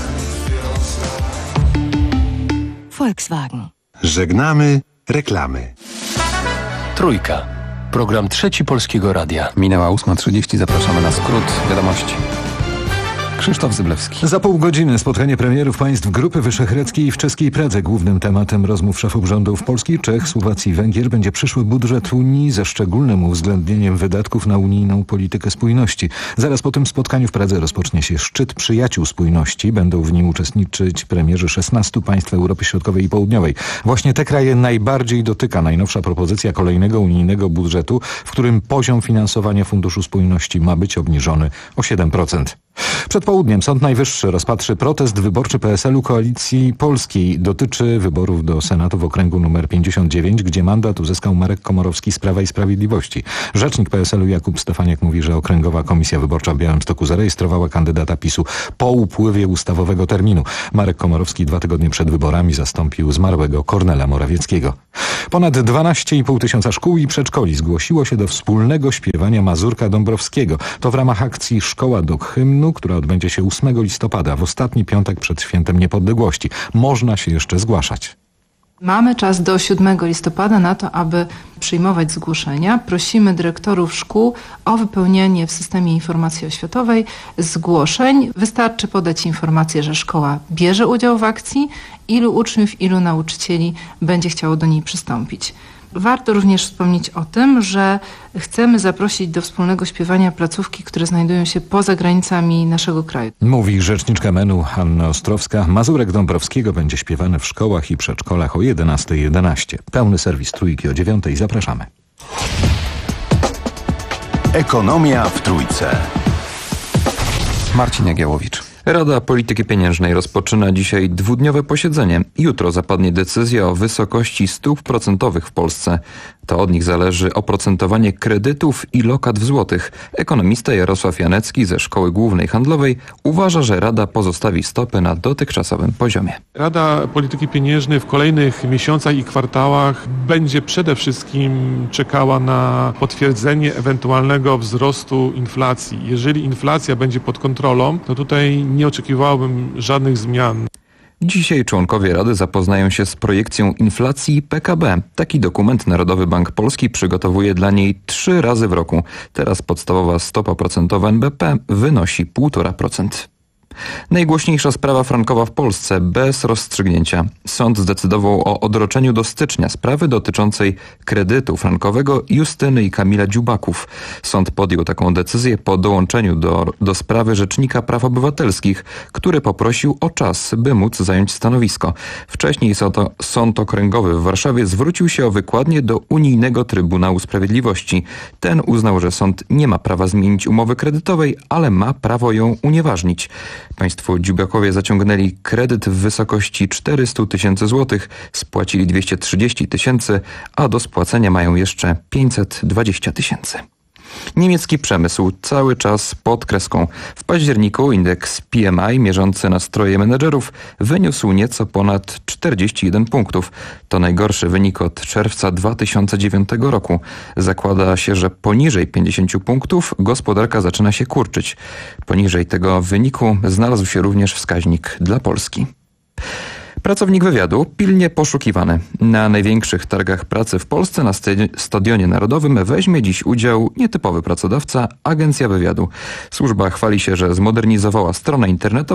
Volkswagen. Żegnamy reklamy. Trójka. Program Trzeci Polskiego Radia. Minęła ósma trzydzieści. Zapraszamy na skrót wiadomości. Krzysztof Zyblewski. Za pół godziny spotkanie premierów państw Grupy Wyszehradzkiej w czeskiej Pradze. Głównym tematem rozmów szefów rządów Polski, Czech, Słowacji i Węgier będzie przyszły budżet Unii ze szczególnym uwzględnieniem wydatków na unijną politykę spójności. Zaraz po tym spotkaniu w Pradze rozpocznie się szczyt przyjaciół spójności. Będą w nim uczestniczyć premierzy szesnastu państw Europy Środkowej i Południowej. Właśnie te kraje najbardziej dotyka najnowsza propozycja kolejnego unijnego budżetu, w którym poziom finansowania Funduszu Spójności ma być obniżony o siedem procent. Przed południem Sąd Najwyższy rozpatrzy protest wyborczy P S L u Koalicji Polskiej. Dotyczy wyborów do Senatu w okręgu numer pięćdziesiąt dziewięć, gdzie mandat uzyskał Marek Komorowski z Prawa i Sprawiedliwości. Rzecznik P S L u Jakub Stefaniak mówi, że Okręgowa Komisja Wyborcza w Białymstoku zarejestrowała kandydata PiSu po upływie ustawowego terminu. Marek Komorowski dwa tygodnie przed wyborami zastąpił zmarłego Kornela Morawieckiego. Ponad dwanaście i pół tysiąca szkół i przedszkoli zgłosiło się do wspólnego śpiewania Mazurka Dąbrowskiego. To w ramach akcji Szkoła do hymnu, która odbędzie się ósmego listopada, w ostatni piątek przed Świętem Niepodległości. Można się jeszcze zgłaszać. Mamy czas do siódmego listopada na to, aby przyjmować zgłoszenia. Prosimy dyrektorów szkół o wypełnianie w systemie informacji oświatowej zgłoszeń. Wystarczy podać informację, że szkoła bierze udział w akcji, ilu uczniów, ilu nauczycieli będzie chciało do niej przystąpić. Warto również wspomnieć o tym, że chcemy zaprosić do wspólnego śpiewania placówki, które znajdują się poza granicami naszego kraju. Mówi rzeczniczka M E N-u Anna Ostrowska. Mazurek Dąbrowskiego będzie śpiewany w szkołach i przedszkolach o jedenasta jedenaście. Pełny serwis Trójki o dziewiątej. Zapraszamy. Ekonomia w Trójce. Marcin Jagiełowicz. Rada Polityki Pieniężnej rozpoczyna dzisiaj dwudniowe posiedzenie. Jutro zapadnie decyzja o wysokości stóp procentowych w Polsce. To od nich zależy oprocentowanie kredytów i lokat w złotych. Ekonomista Jarosław Janecki ze Szkoły Głównej Handlowej uważa, że Rada pozostawi stopy na dotychczasowym poziomie. Rada Polityki Pieniężnej w kolejnych miesiącach i kwartałach będzie przede wszystkim czekała na potwierdzenie ewentualnego wzrostu inflacji. Jeżeli inflacja będzie pod kontrolą, to tutaj nie oczekiwałbym żadnych zmian. Dzisiaj członkowie Rady zapoznają się z projekcją inflacji P K B. Taki dokument Narodowy Bank Polski przygotowuje dla niej trzy razy w roku. Teraz podstawowa stopa procentowa N B P wynosi półtora procent. Najgłośniejsza sprawa frankowa w Polsce bez rozstrzygnięcia. Sąd zdecydował o odroczeniu do stycznia sprawy dotyczącej kredytu frankowego Justyny i Kamila Dziubaków. Sąd podjął taką decyzję po dołączeniu do, do sprawy Rzecznika Praw Obywatelskich, który poprosił o czas, by móc zająć stanowisko. Wcześniej sąd, sąd Okręgowy w Warszawie zwrócił się o wykładnię do Unijnego Trybunału Sprawiedliwości. Ten uznał, że sąd nie ma prawa zmienić umowy kredytowej, ale ma prawo ją unieważnić. Państwo Dziubakowie zaciągnęli kredyt w wysokości czterysta tysięcy złotych, spłacili dwieście trzydzieści tysięcy, a do spłacenia mają jeszcze pięćset dwadzieścia tysięcy. Niemiecki przemysł cały czas pod kreską. W październiku indeks P M I mierzący nastroje menedżerów wyniósł nieco ponad czterdzieści jeden punktów. To najgorszy wynik od czerwca dwa tysiące dziewiątego roku. Zakłada się, że poniżej pięćdziesięciu punktów gospodarka zaczyna się kurczyć. Poniżej tego wyniku znalazł się również wskaźnik dla Polski. Pracownik wywiadu pilnie poszukiwany. Na największych targach pracy w Polsce na Stadionie Narodowym weźmie dziś udział nietypowy pracodawca, Agencja Wywiadu. Służba chwali się, że zmodernizowała stronę internetową,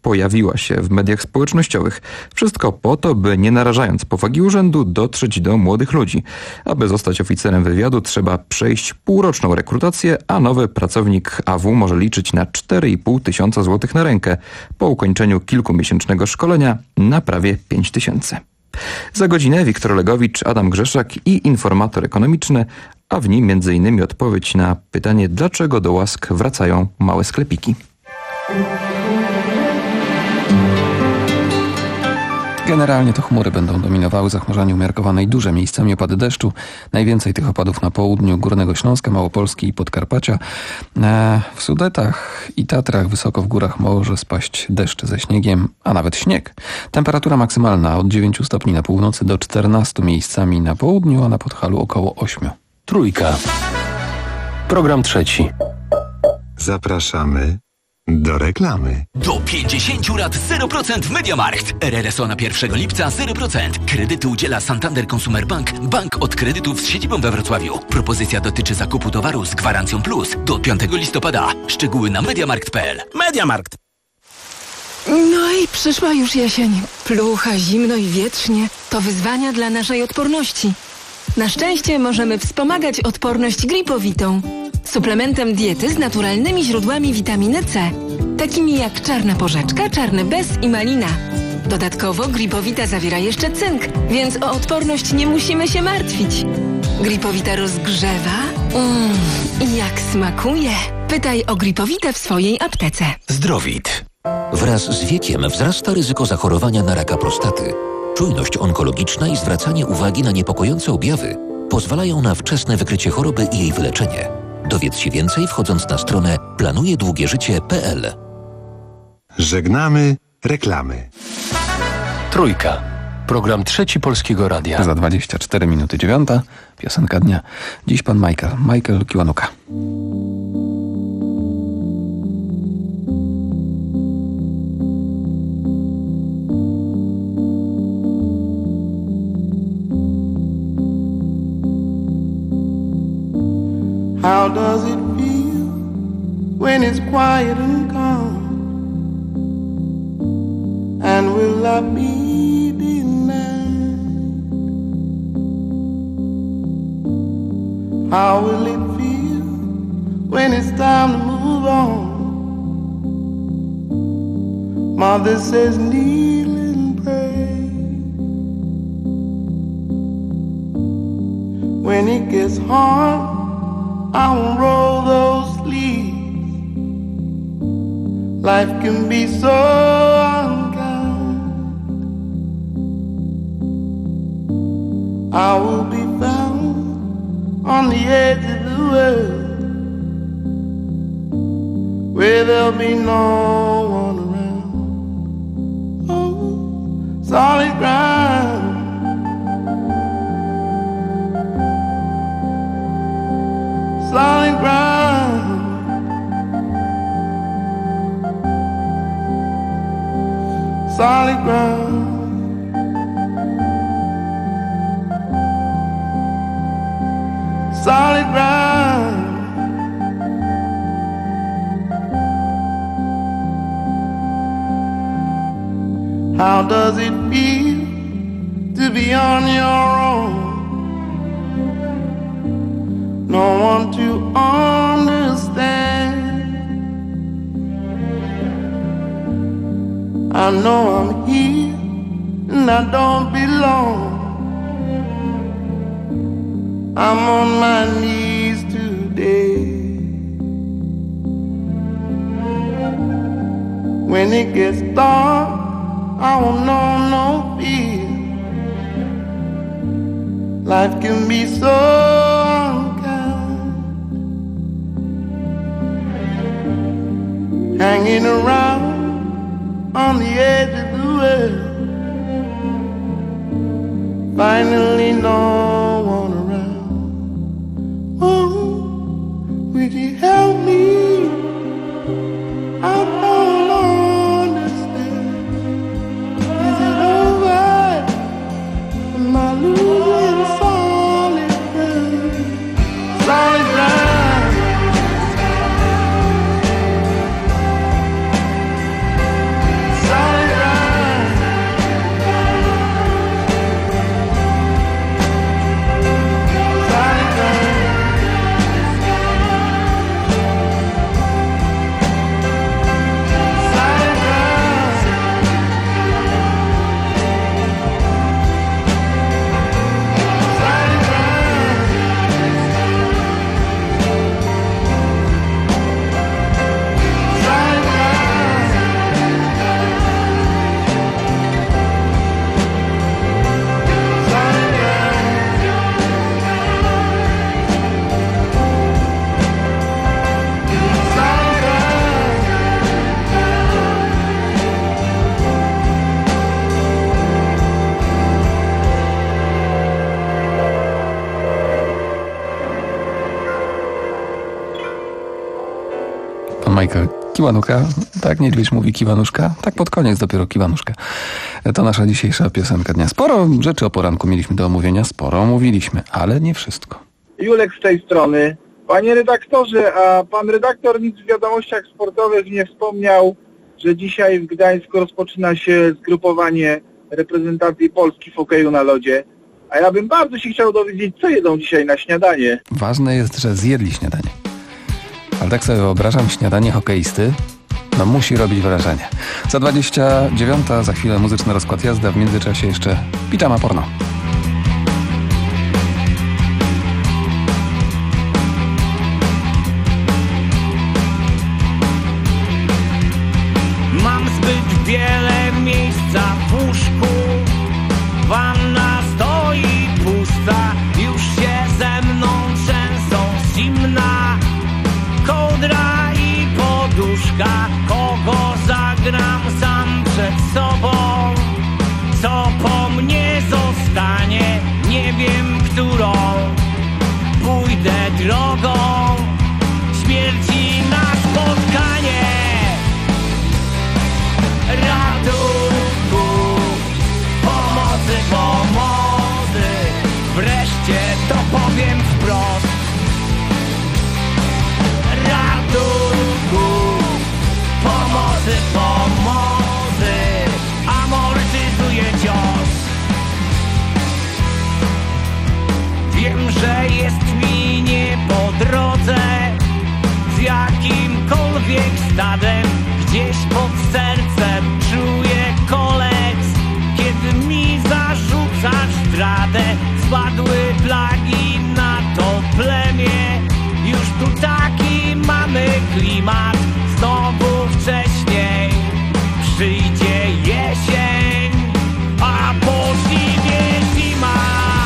pojawiła się w mediach społecznościowych. Wszystko po to, by nie narażając powagi urzędu dotrzeć do młodych ludzi. Aby zostać oficerem wywiadu trzeba przejść półroczną rekrutację, a nowy pracownik A W może liczyć na cztery i pół tysiąca złotych na rękę po ukończeniu kilkumiesięcznego szkolenia na prawie pięć tysięcy. Za godzinę Wiktor Legowicz, Adam Grzeszak i informator ekonomiczny, a w nim między innymi odpowiedź na pytanie, dlaczego do łask wracają małe sklepiki. Generalnie to chmury będą dominowały, zachmurzanie umiarkowane i duże, miejscami opady deszczu. Najwięcej tych opadów na południu Górnego Śląska, Małopolski i Podkarpacia. W Sudetach i Tatrach wysoko w górach może spaść deszcz ze śniegiem, a nawet śnieg. Temperatura maksymalna od dziewięciu stopni na północy do czternastu miejscami na południu, a na Podhalu około ośmiu. Trójka. Program trzeci. Zapraszamy do reklamy. Do pięćdziesięciu lat zero procent w MediaMarkt. R R S O na pierwszego lipca zero procent. Kredyty udziela Santander Consumer Bank, bank od kredytów z siedzibą we Wrocławiu. Propozycja dotyczy zakupu towaru z gwarancją plus do piątego listopada. Szczegóły na mediamarkt kropka p l. MediaMarkt. No i przyszła już jesień. Plucha, zimno i wietrznie. To wyzwania dla naszej odporności. Na szczęście możemy wspomagać odporność gripowitą. Suplementem diety z naturalnymi źródłami witaminy C, takimi jak czarna porzeczka, czarny bez i malina. Dodatkowo gripowita zawiera jeszcze cynk, więc o odporność nie musimy się martwić. Gripowita rozgrzewa. Mmm, i jak smakuje. Pytaj o gripowitę w swojej aptece. Zdrowit. Wraz z wiekiem wzrasta ryzyko zachorowania na raka prostaty. Czujność onkologiczna i zwracanie uwagi na niepokojące objawy pozwalają na wczesne wykrycie choroby i jej wyleczenie. Dowiedz się więcej wchodząc na stronę planujedługieżycie kropka p l. Żegnamy reklamy. Trójka. Program trzeci Polskiego Radia. Za dwadzieścia cztery minuty dziewiąta. Piosenka dnia. Dziś pan Michael. Michael Kiwanuka. How does it feel when it's quiet and calm? And will I be denied? How will it feel when it's time to move on? Mother says kneel and pray. When it gets hard, I won't roll those sleeves. Life can be so unkind. I will be found on the edge of the world, where there'll be no one around. Oh, solid ground. Solid ground. Solid ground. Solid ground. How does it feel to be on your own? No one to understand. I know I'm here and I don't belong. I'm on my knees today. When it gets dark, I won't know no fear. Life can be so hanging around on the edge of the world. Finally no one around. Oh, would you help me? I don't understand. Is it over? Am I losing solid ground? Solid ground. Michael Kiwanuka. Tak, niedźwiedź mówi kiwanuszka. Tak pod koniec dopiero kiwanuszka. To nasza dzisiejsza piosenka dnia. Sporo rzeczy o poranku mieliśmy do omówienia. Sporo omówiliśmy, ale nie wszystko. Julek z tej strony. Panie redaktorze, a pan redaktor nic w wiadomościach sportowych nie wspomniał, że dzisiaj w Gdańsku rozpoczyna się zgrupowanie reprezentacji Polski w hokeju na lodzie. A ja bym bardzo się chciał dowiedzieć, co jedzą dzisiaj na śniadanie. Ważne jest, że zjedli śniadanie. Ale tak sobie wyobrażam, śniadanie hokeisty, no musi robić wrażenie. Za dwadzieścia dziewiąta, za chwilę muzyczny rozkład jazdy, a w międzyczasie jeszcze pijama porno. Mam zbyt wiele miejsca w łóżku, wanna stoi pusta, już się ze mną trzęsą zimna kołdra i poduszka. Kogo zagram sam przed sobą, co po mnie zostanie, nie wiem którą pójdę drogą śmierci na spotkanie. Ratunku, pomocy, pomocy, wreszcie to powiem wprost. Ratunku, pomocy, pomocy, amortyzuje cios. Wiem, że jest mi nie po drodze z jakimkolwiek stadem. Gdzieś pod sercem czuję kolec, kiedy mi zarzucasz zdradę. Spadły plagi na to plemię, już tu taki mamy klimat. Znowu wcześniej przyjdzie jesień, a po zimie zima.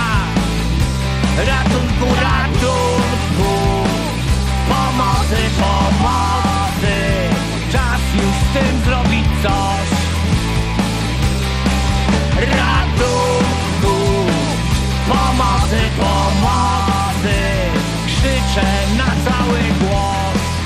Ratunku, ratunku, pomocy, pomocy, czas już z tym zrobić coś. Ratunku, pomocy, pomocy, krzyczę na cały głos.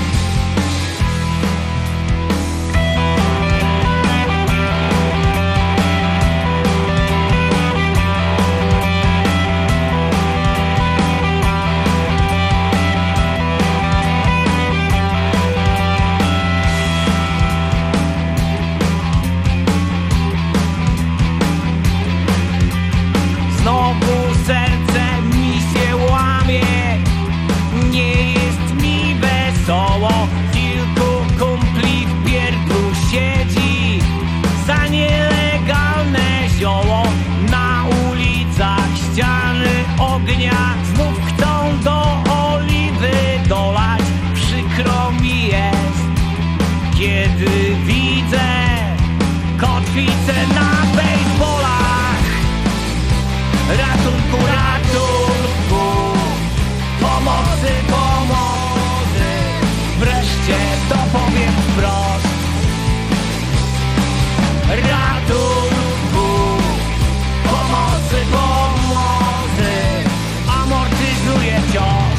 Znowu serce mi się łamie, nie jest mi wesoło. Kilku kumpli w pierdlu siedzi za nielegalne zioło. Na ulicach ściany ognia znów chcą do oliwy dolać. Przykro mi jest, kiedy widzę kotwicę na bejsbolach. Ratunku, ratunku, pomocy, pomocy, wreszcie to powiem wprost. Ratunku, pomocy, pomocy, amortyzuje cios.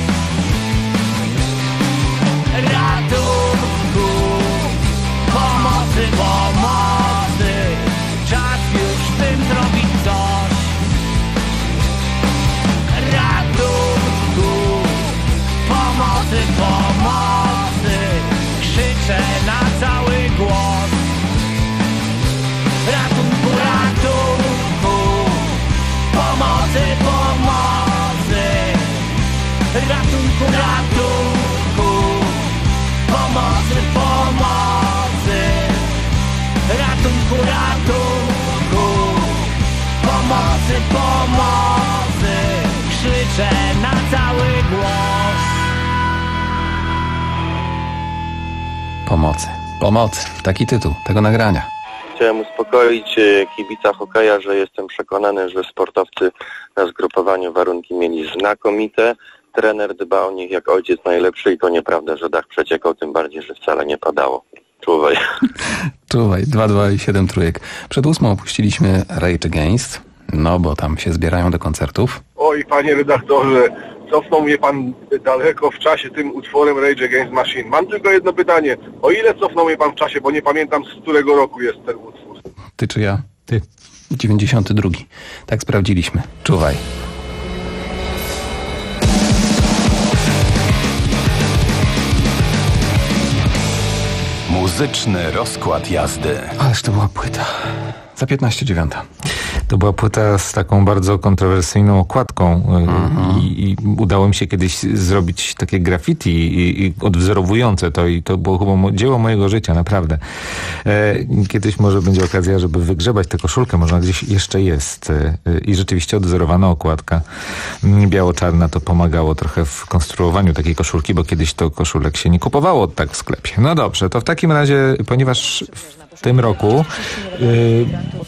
Ratunku, pomocy, pomocy, czas już z tym zrobić coś. Ratunku, pomocy, pomocy, krzyczę na cały głos. Ratunku, ratunku, pomocy, pomocy, ratunku, ratunku, pomocy, pomocy, ratunku, ratunku, pomocy, pomocy, krzyczę na cały głos. Pomocy. Pomocy. Taki tytuł tego nagrania. Chciałem uspokoić kibica hokeja, że jestem przekonany, że sportowcy na zgrupowaniu warunki mieli znakomite. Trener dba o nich jak ojciec najlepszy i to nieprawda, że dach przeciekał, tym bardziej, że wcale nie padało. Czuwaj. Czuwaj. dwa dwa i siedem trójek. Przed ósmą opuściliśmy Rage Against, no bo tam się zbierają do koncertów. Oj, panie redaktorze, cofnął mnie pan daleko w czasie tym utworem Rage Against the Machine. Mam tylko jedno pytanie. O ile cofnął mnie pan w czasie, bo nie pamiętam, z którego roku jest ten utwór. Ty czy ja? Ty. dziewięćdziesiąty drugi. Tak sprawdziliśmy. Czuwaj. Muzyczny rozkład jazdy. Ależ to była płyta. Za piętnaście dziewiąta. To była płyta z taką bardzo kontrowersyjną okładką mm-hmm. I, i udało mi się kiedyś zrobić takie graffiti i, i odwzorowujące to i to było chyba dzieło mojego życia, naprawdę. E, kiedyś może będzie okazja, żeby wygrzebać tę koszulkę, może gdzieś jeszcze jest. E, I rzeczywiście odwzorowana okładka biało-czarna to pomagało trochę w konstruowaniu takiej koszulki, bo kiedyś to koszulek się nie kupowało tak w sklepie. No dobrze, to w takim razie, ponieważ w tym roku yy,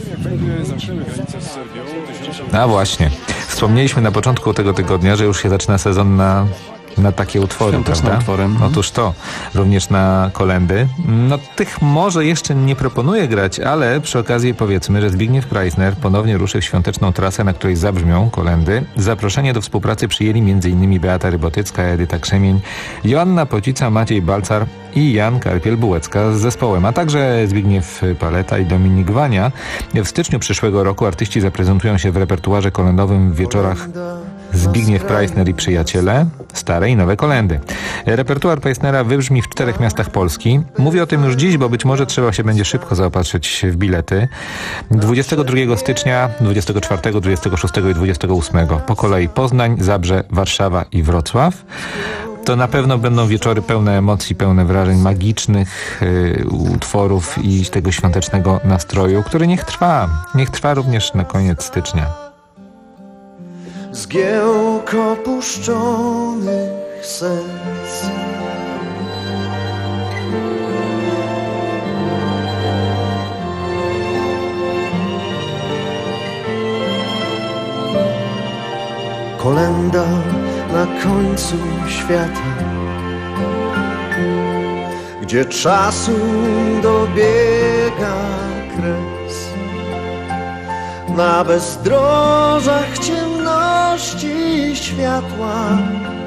a właśnie. Wspomnieliśmy na początku tego tygodnia, że już się zaczyna sezon na, na takie utwory, prawda? Utworem. Otóż to, również na kolendy. No tych może jeszcze nie proponuję grać, ale przy okazji powiedzmy, że Zbigniew Preissner ponownie ruszy w świąteczną trasę, na której zabrzmią kolendy. Zaproszenie do współpracy przyjęli m.in. Beata Rybotycka, Edyta Krzemień, Joanna Pocica, Maciej Balcar i Jan Karpiel-Bułecka z zespołem, a także Zbigniew Paleta i Dominik Wania. W styczniu przyszłego roku artyści zaprezentują się w repertuarze kolendowym w wieczorach Zbigniew Preissner i przyjaciele, stare i nowe kolendy. Repertuar Preissnera wybrzmi w czterech miastach Polski. Mówię o tym już dziś, bo być może trzeba się będzie szybko zaopatrzyć w bilety. dwudziestego drugiego stycznia, dwudziestego czwartego, dwudziestego szóstego i dwudziestego ósmego. Po kolei Poznań, Zabrze, Warszawa i Wrocław. To na pewno będą wieczory pełne emocji, pełne wrażeń magicznych, yy, utworów i tego świątecznego nastroju, który niech trwa. Niech trwa również na koniec stycznia. Zgiełk opuszczonych serc, kolenda na końcu świata, gdzie czasu dobiega kres, na bezdrożach ciemności światła,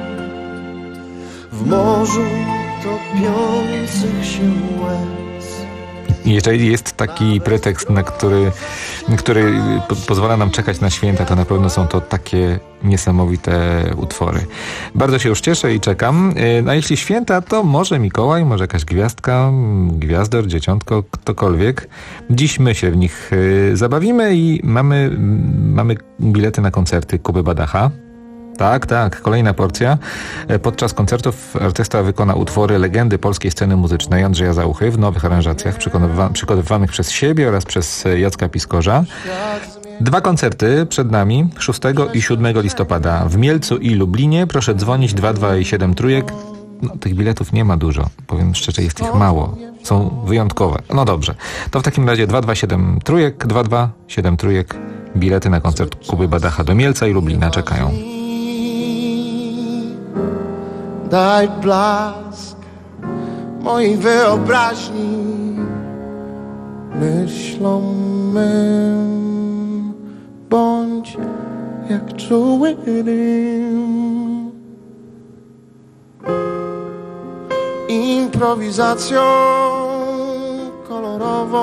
w morzu topiących się łez. Jeżeli jest taki pretekst, na który, który po, pozwala nam czekać na święta, to na pewno są to takie niesamowite utwory. Bardzo się już cieszę i czekam. A jeśli święta, to może Mikołaj, może jakaś gwiazdka, gwiazdor, dzieciątko, ktokolwiek. Dziś my się w nich zabawimy i mamy, mamy bilety na koncerty Kuby Badacha. Tak, tak, kolejna porcja. Podczas koncertów artysta wykona utwory legendy polskiej sceny muzycznej Andrzeja Załuchy w nowych aranżacjach przygotowywanych przez siebie oraz przez Jacka Piskorza. Dwa koncerty przed nami, szóstego i siódmego listopada w Mielcu i Lublinie. Proszę dzwonić dwa dwa i siedem trójek. No, tych biletów nie ma dużo, powiem szczerze, jest ich mało. Są wyjątkowe. No dobrze, to w takim razie dwa dwa siedem trójek, dwa dwa siedem trójek. Bilety na koncert Kuby Badacha do Mielca i Lublina czekają. Daj blask mojej wyobraźni myślom mym, bądź jak czuły dym. Improwizacją kolorową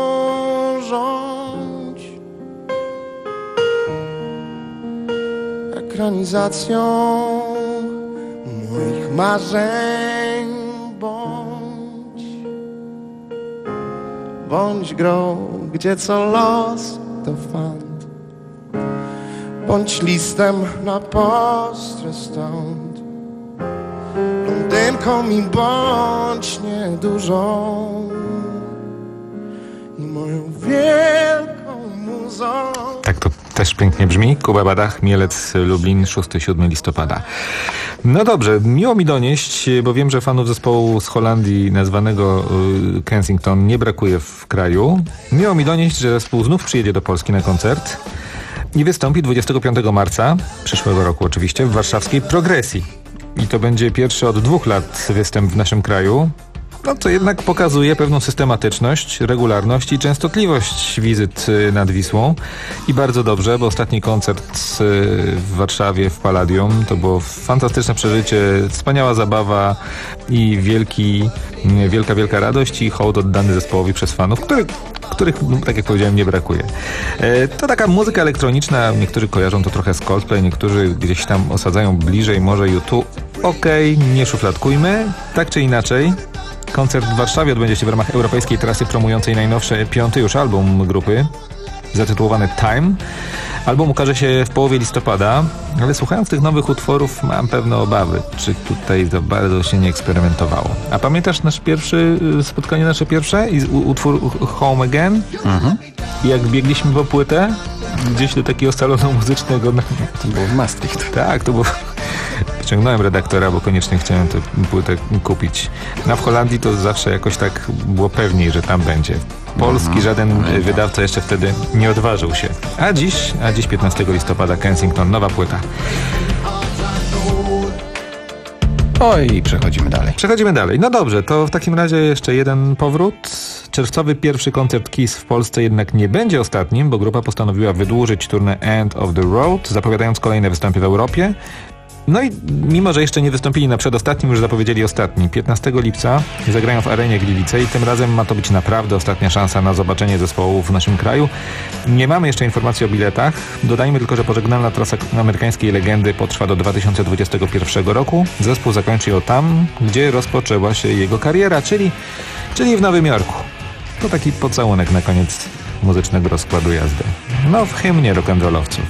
rządź, ekranizacją moich marzeń bądź. Bądź grą, gdzie co los to fant, bądź listem na postrę stąd. Blondynką mi bądź niedużą i moją wielką muzą. Tak to też pięknie brzmi. Kuba Badach, Mielec, Lublin, szóstego do siódmego listopada. No dobrze, miło mi donieść, bo wiem, że fanów zespołu z Holandii nazwanego y, Kensington nie brakuje w kraju. Miło mi donieść, że zespół znów przyjedzie do Polski na koncert i wystąpi dwudziestego piątego marca, przyszłego roku oczywiście, w warszawskiej Progresji. I to będzie pierwszy od dwóch lat występ w naszym kraju. No co jednak pokazuje pewną systematyczność, regularność i częstotliwość wizyt nad Wisłą. I bardzo dobrze, bo ostatni koncert w Warszawie w Palladium to było fantastyczne przeżycie, wspaniała zabawa i wielki, wielka, wielka radość i hołd oddany zespołowi przez fanów, który, których, no, tak jak powiedziałem, nie brakuje. To taka muzyka elektroniczna, niektórzy kojarzą to trochę z Coldplay, niektórzy gdzieś tam osadzają bliżej może U dwa. Okej, okay, nie szufladkujmy, tak czy inaczej. Koncert w Warszawie odbędzie się w ramach europejskiej trasy promującej najnowszy, piąty już album grupy, zatytułowany Time. Album ukaże się w połowie listopada, ale słuchając tych nowych utworów mam pewne obawy, czy tutaj za bardzo się nie eksperymentowało. A pamiętasz nasze pierwsze spotkanie, nasze pierwsze? I utwór Home Again? Mhm. I jak biegliśmy po płytę, gdzieś do takiego salonu muzycznego. To było w Maastricht. Tak, to było... Wyciągnąłem redaktora, bo koniecznie chciałem tę płytę kupić. No w Holandii to zawsze jakoś tak było pewniej, że tam będzie. Polski mhm. żaden mhm. wydawca jeszcze wtedy nie odważył się. A dziś, a dziś piętnastego listopada Kensington, nowa płyta. Oj, przechodzimy dalej. Przechodzimy dalej. No dobrze, to w takim razie jeszcze jeden powrót. Czerwcowy pierwszy koncert Kiss w Polsce jednak nie będzie ostatnim, bo grupa postanowiła wydłużyć turnę End of the Road, zapowiadając kolejne występy w Europie. No i mimo, że jeszcze nie wystąpili na przedostatnim, już zapowiedzieli ostatni. piętnastego lipca zagrają w arenie Gliwice i tym razem ma to być naprawdę ostatnia szansa na zobaczenie zespołu w naszym kraju. Nie mamy jeszcze informacji o biletach. Dodajmy tylko, że pożegnalna trasa amerykańskiej legendy potrwa do dwa tysiące dwudziestego pierwszego roku. Zespół zakończy ją tam, gdzie rozpoczęła się jego kariera, czyli, czyli w Nowym Jorku. To taki pocałunek na koniec muzycznego rozkładu jazdy. No w hymnie rock'n'rollowców.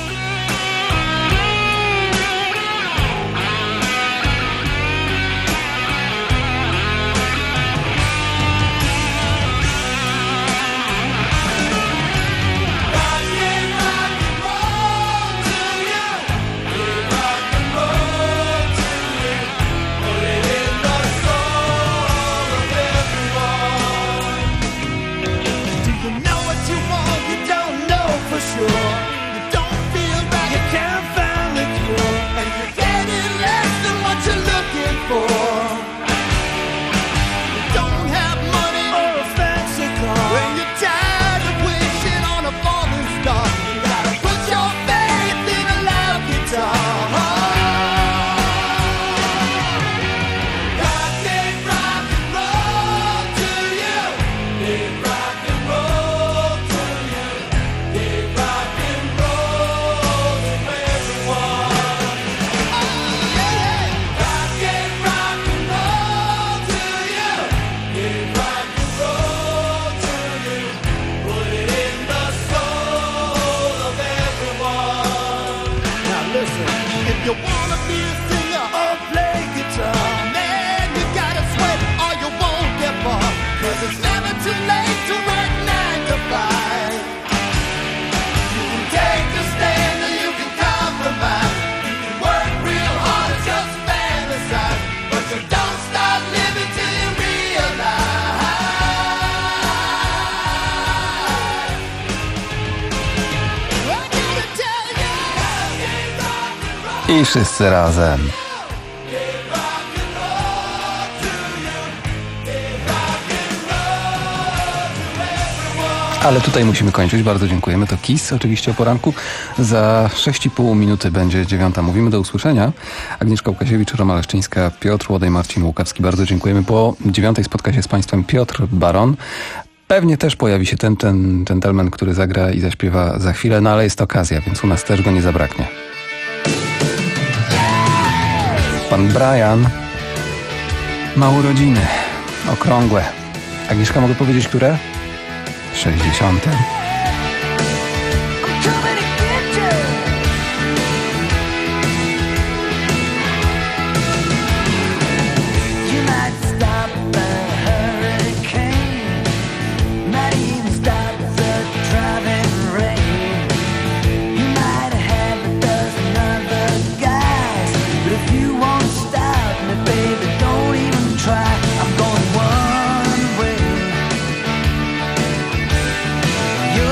I wszyscy razem. Ale tutaj musimy kończyć. Bardzo dziękujemy. To Kiss oczywiście o poranku. Za sześć i pół minuty będzie dziewiąta. Mówimy do usłyszenia. Agnieszka Łukasiewicz, Roma Leszczyńska, Piotr Łodej, Marcin Łukawski. Bardzo dziękujemy. Po dziewiątej spotka się z Państwem Piotr Baron. Pewnie też pojawi się ten, ten gentleman, który zagra i zaśpiewa za chwilę, no ale jest okazja, więc u nas też go nie zabraknie. Pan Brian ma urodziny okrągłe. Agnieszka, mogę powiedzieć, które? sześćdziesiąte. You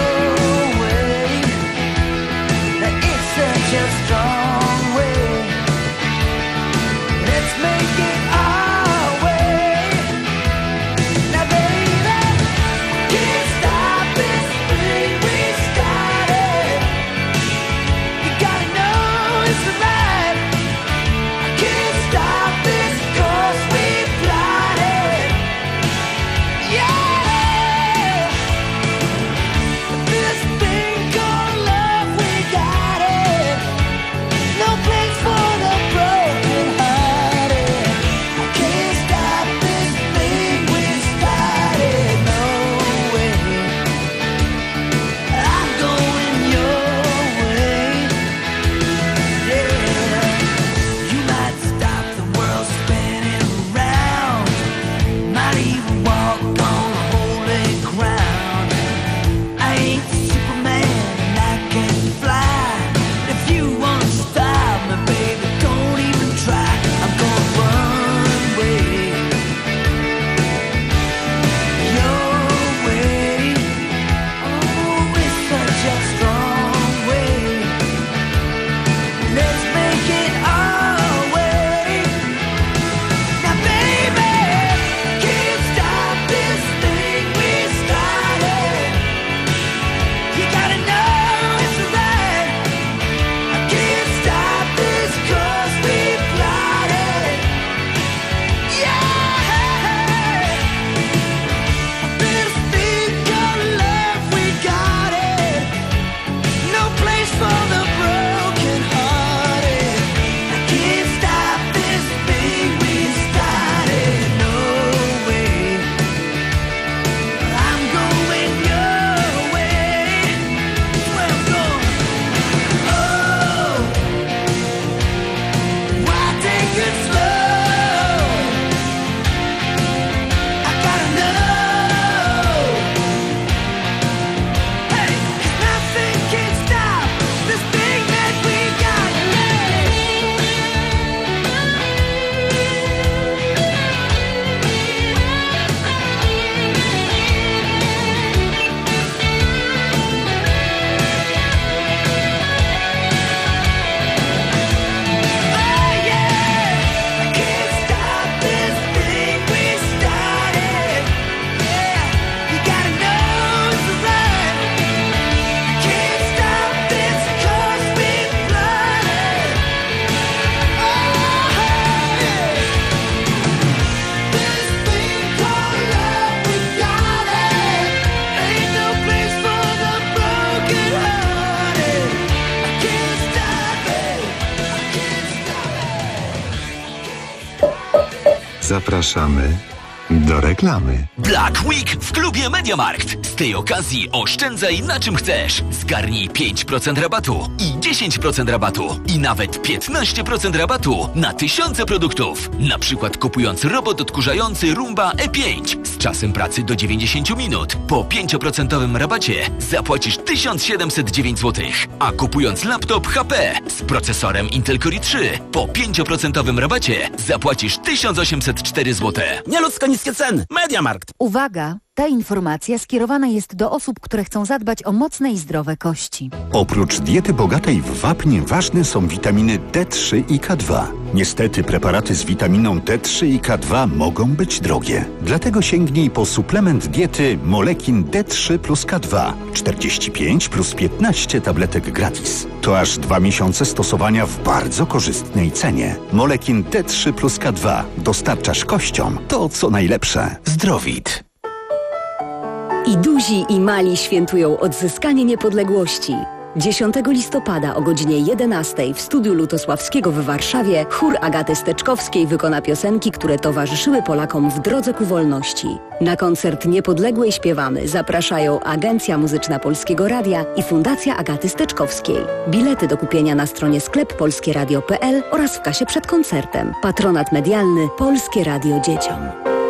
Zapraszamy do reklamy. Black Week w klubie MediaMarkt. Z tej okazji oszczędzaj na czym chcesz. Zgarnij pięć procent rabatu i dziesięć procent rabatu i nawet piętnaście procent rabatu na tysiące produktów. Na przykład kupując robot odkurzający Roomba E pięć z czasem pracy do dziewięćdziesiąt minut. Po pięć procent rabacie zapłacisz tysiąc siedemset dziewięć złotych. A kupując laptop H P z procesorem Intel Core i trzy po pięć procent rabacie zapłacisz tysiąc osiemset cztery złote. Nieludzko niskie ceny. MediaMarkt. Uwaga! Ta informacja skierowana jest do osób, które chcą zadbać o mocne i zdrowe kości. Oprócz diety bogatej w wapń ważne są witaminy D trzy i K dwa. Niestety preparaty z witaminą D trzy i K dwa mogą być drogie. Dlatego sięgnij po suplement diety Molekin D trzy plus K dwa. czterdzieści pięć plus piętnaście tabletek gratis. To aż dwa miesiące stosowania w bardzo korzystnej cenie. Molekin D trzy plus K dwa. Dostarczasz kościom to, co najlepsze. Zdrowit. I duzi, i mali świętują odzyskanie niepodległości. dziesiątego listopada o godzinie jedenastej w studiu Lutosławskiego w Warszawie chór Agaty Steczkowskiej wykona piosenki, które towarzyszyły Polakom w drodze ku wolności. Na koncert Niepodległej śpiewamy zapraszają Agencja Muzyczna Polskiego Radia i Fundacja Agaty Steczkowskiej. Bilety do kupienia na stronie sklep polskieradio kropka p l oraz w kasie przed koncertem. Patronat medialny Polskie Radio Dzieciom.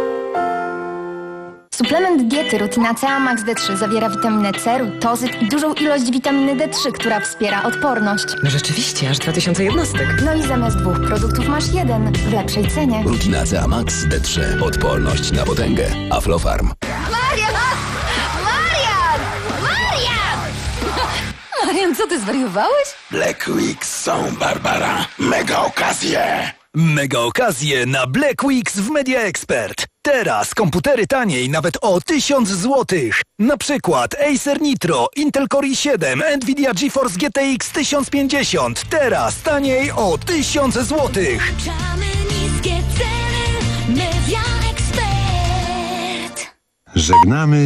Suplement diety Rutina C A Max D trzy zawiera witaminę C, rutozyt i dużą ilość witaminy D trzy, która wspiera odporność. No rzeczywiście, aż dwa tysiące jednostek. No i zamiast dwóch produktów masz jeden w lepszej cenie. Rutina C A Max D trzy. Odporność na potęgę. Aflofarm. Marian! Marian! Marian! Marian, co ty zwariowałeś? Black Week są, Barbara. Mega okazje. Mega okazje na Black Weeks w Media Expert. Teraz komputery taniej nawet o tysiąc złotych. Na przykład Acer Nitro, Intel Core i siedem, Nvidia GeForce G T X tysiąc pięćdziesiąt. Teraz taniej o tysiąc złotych. Żegnamy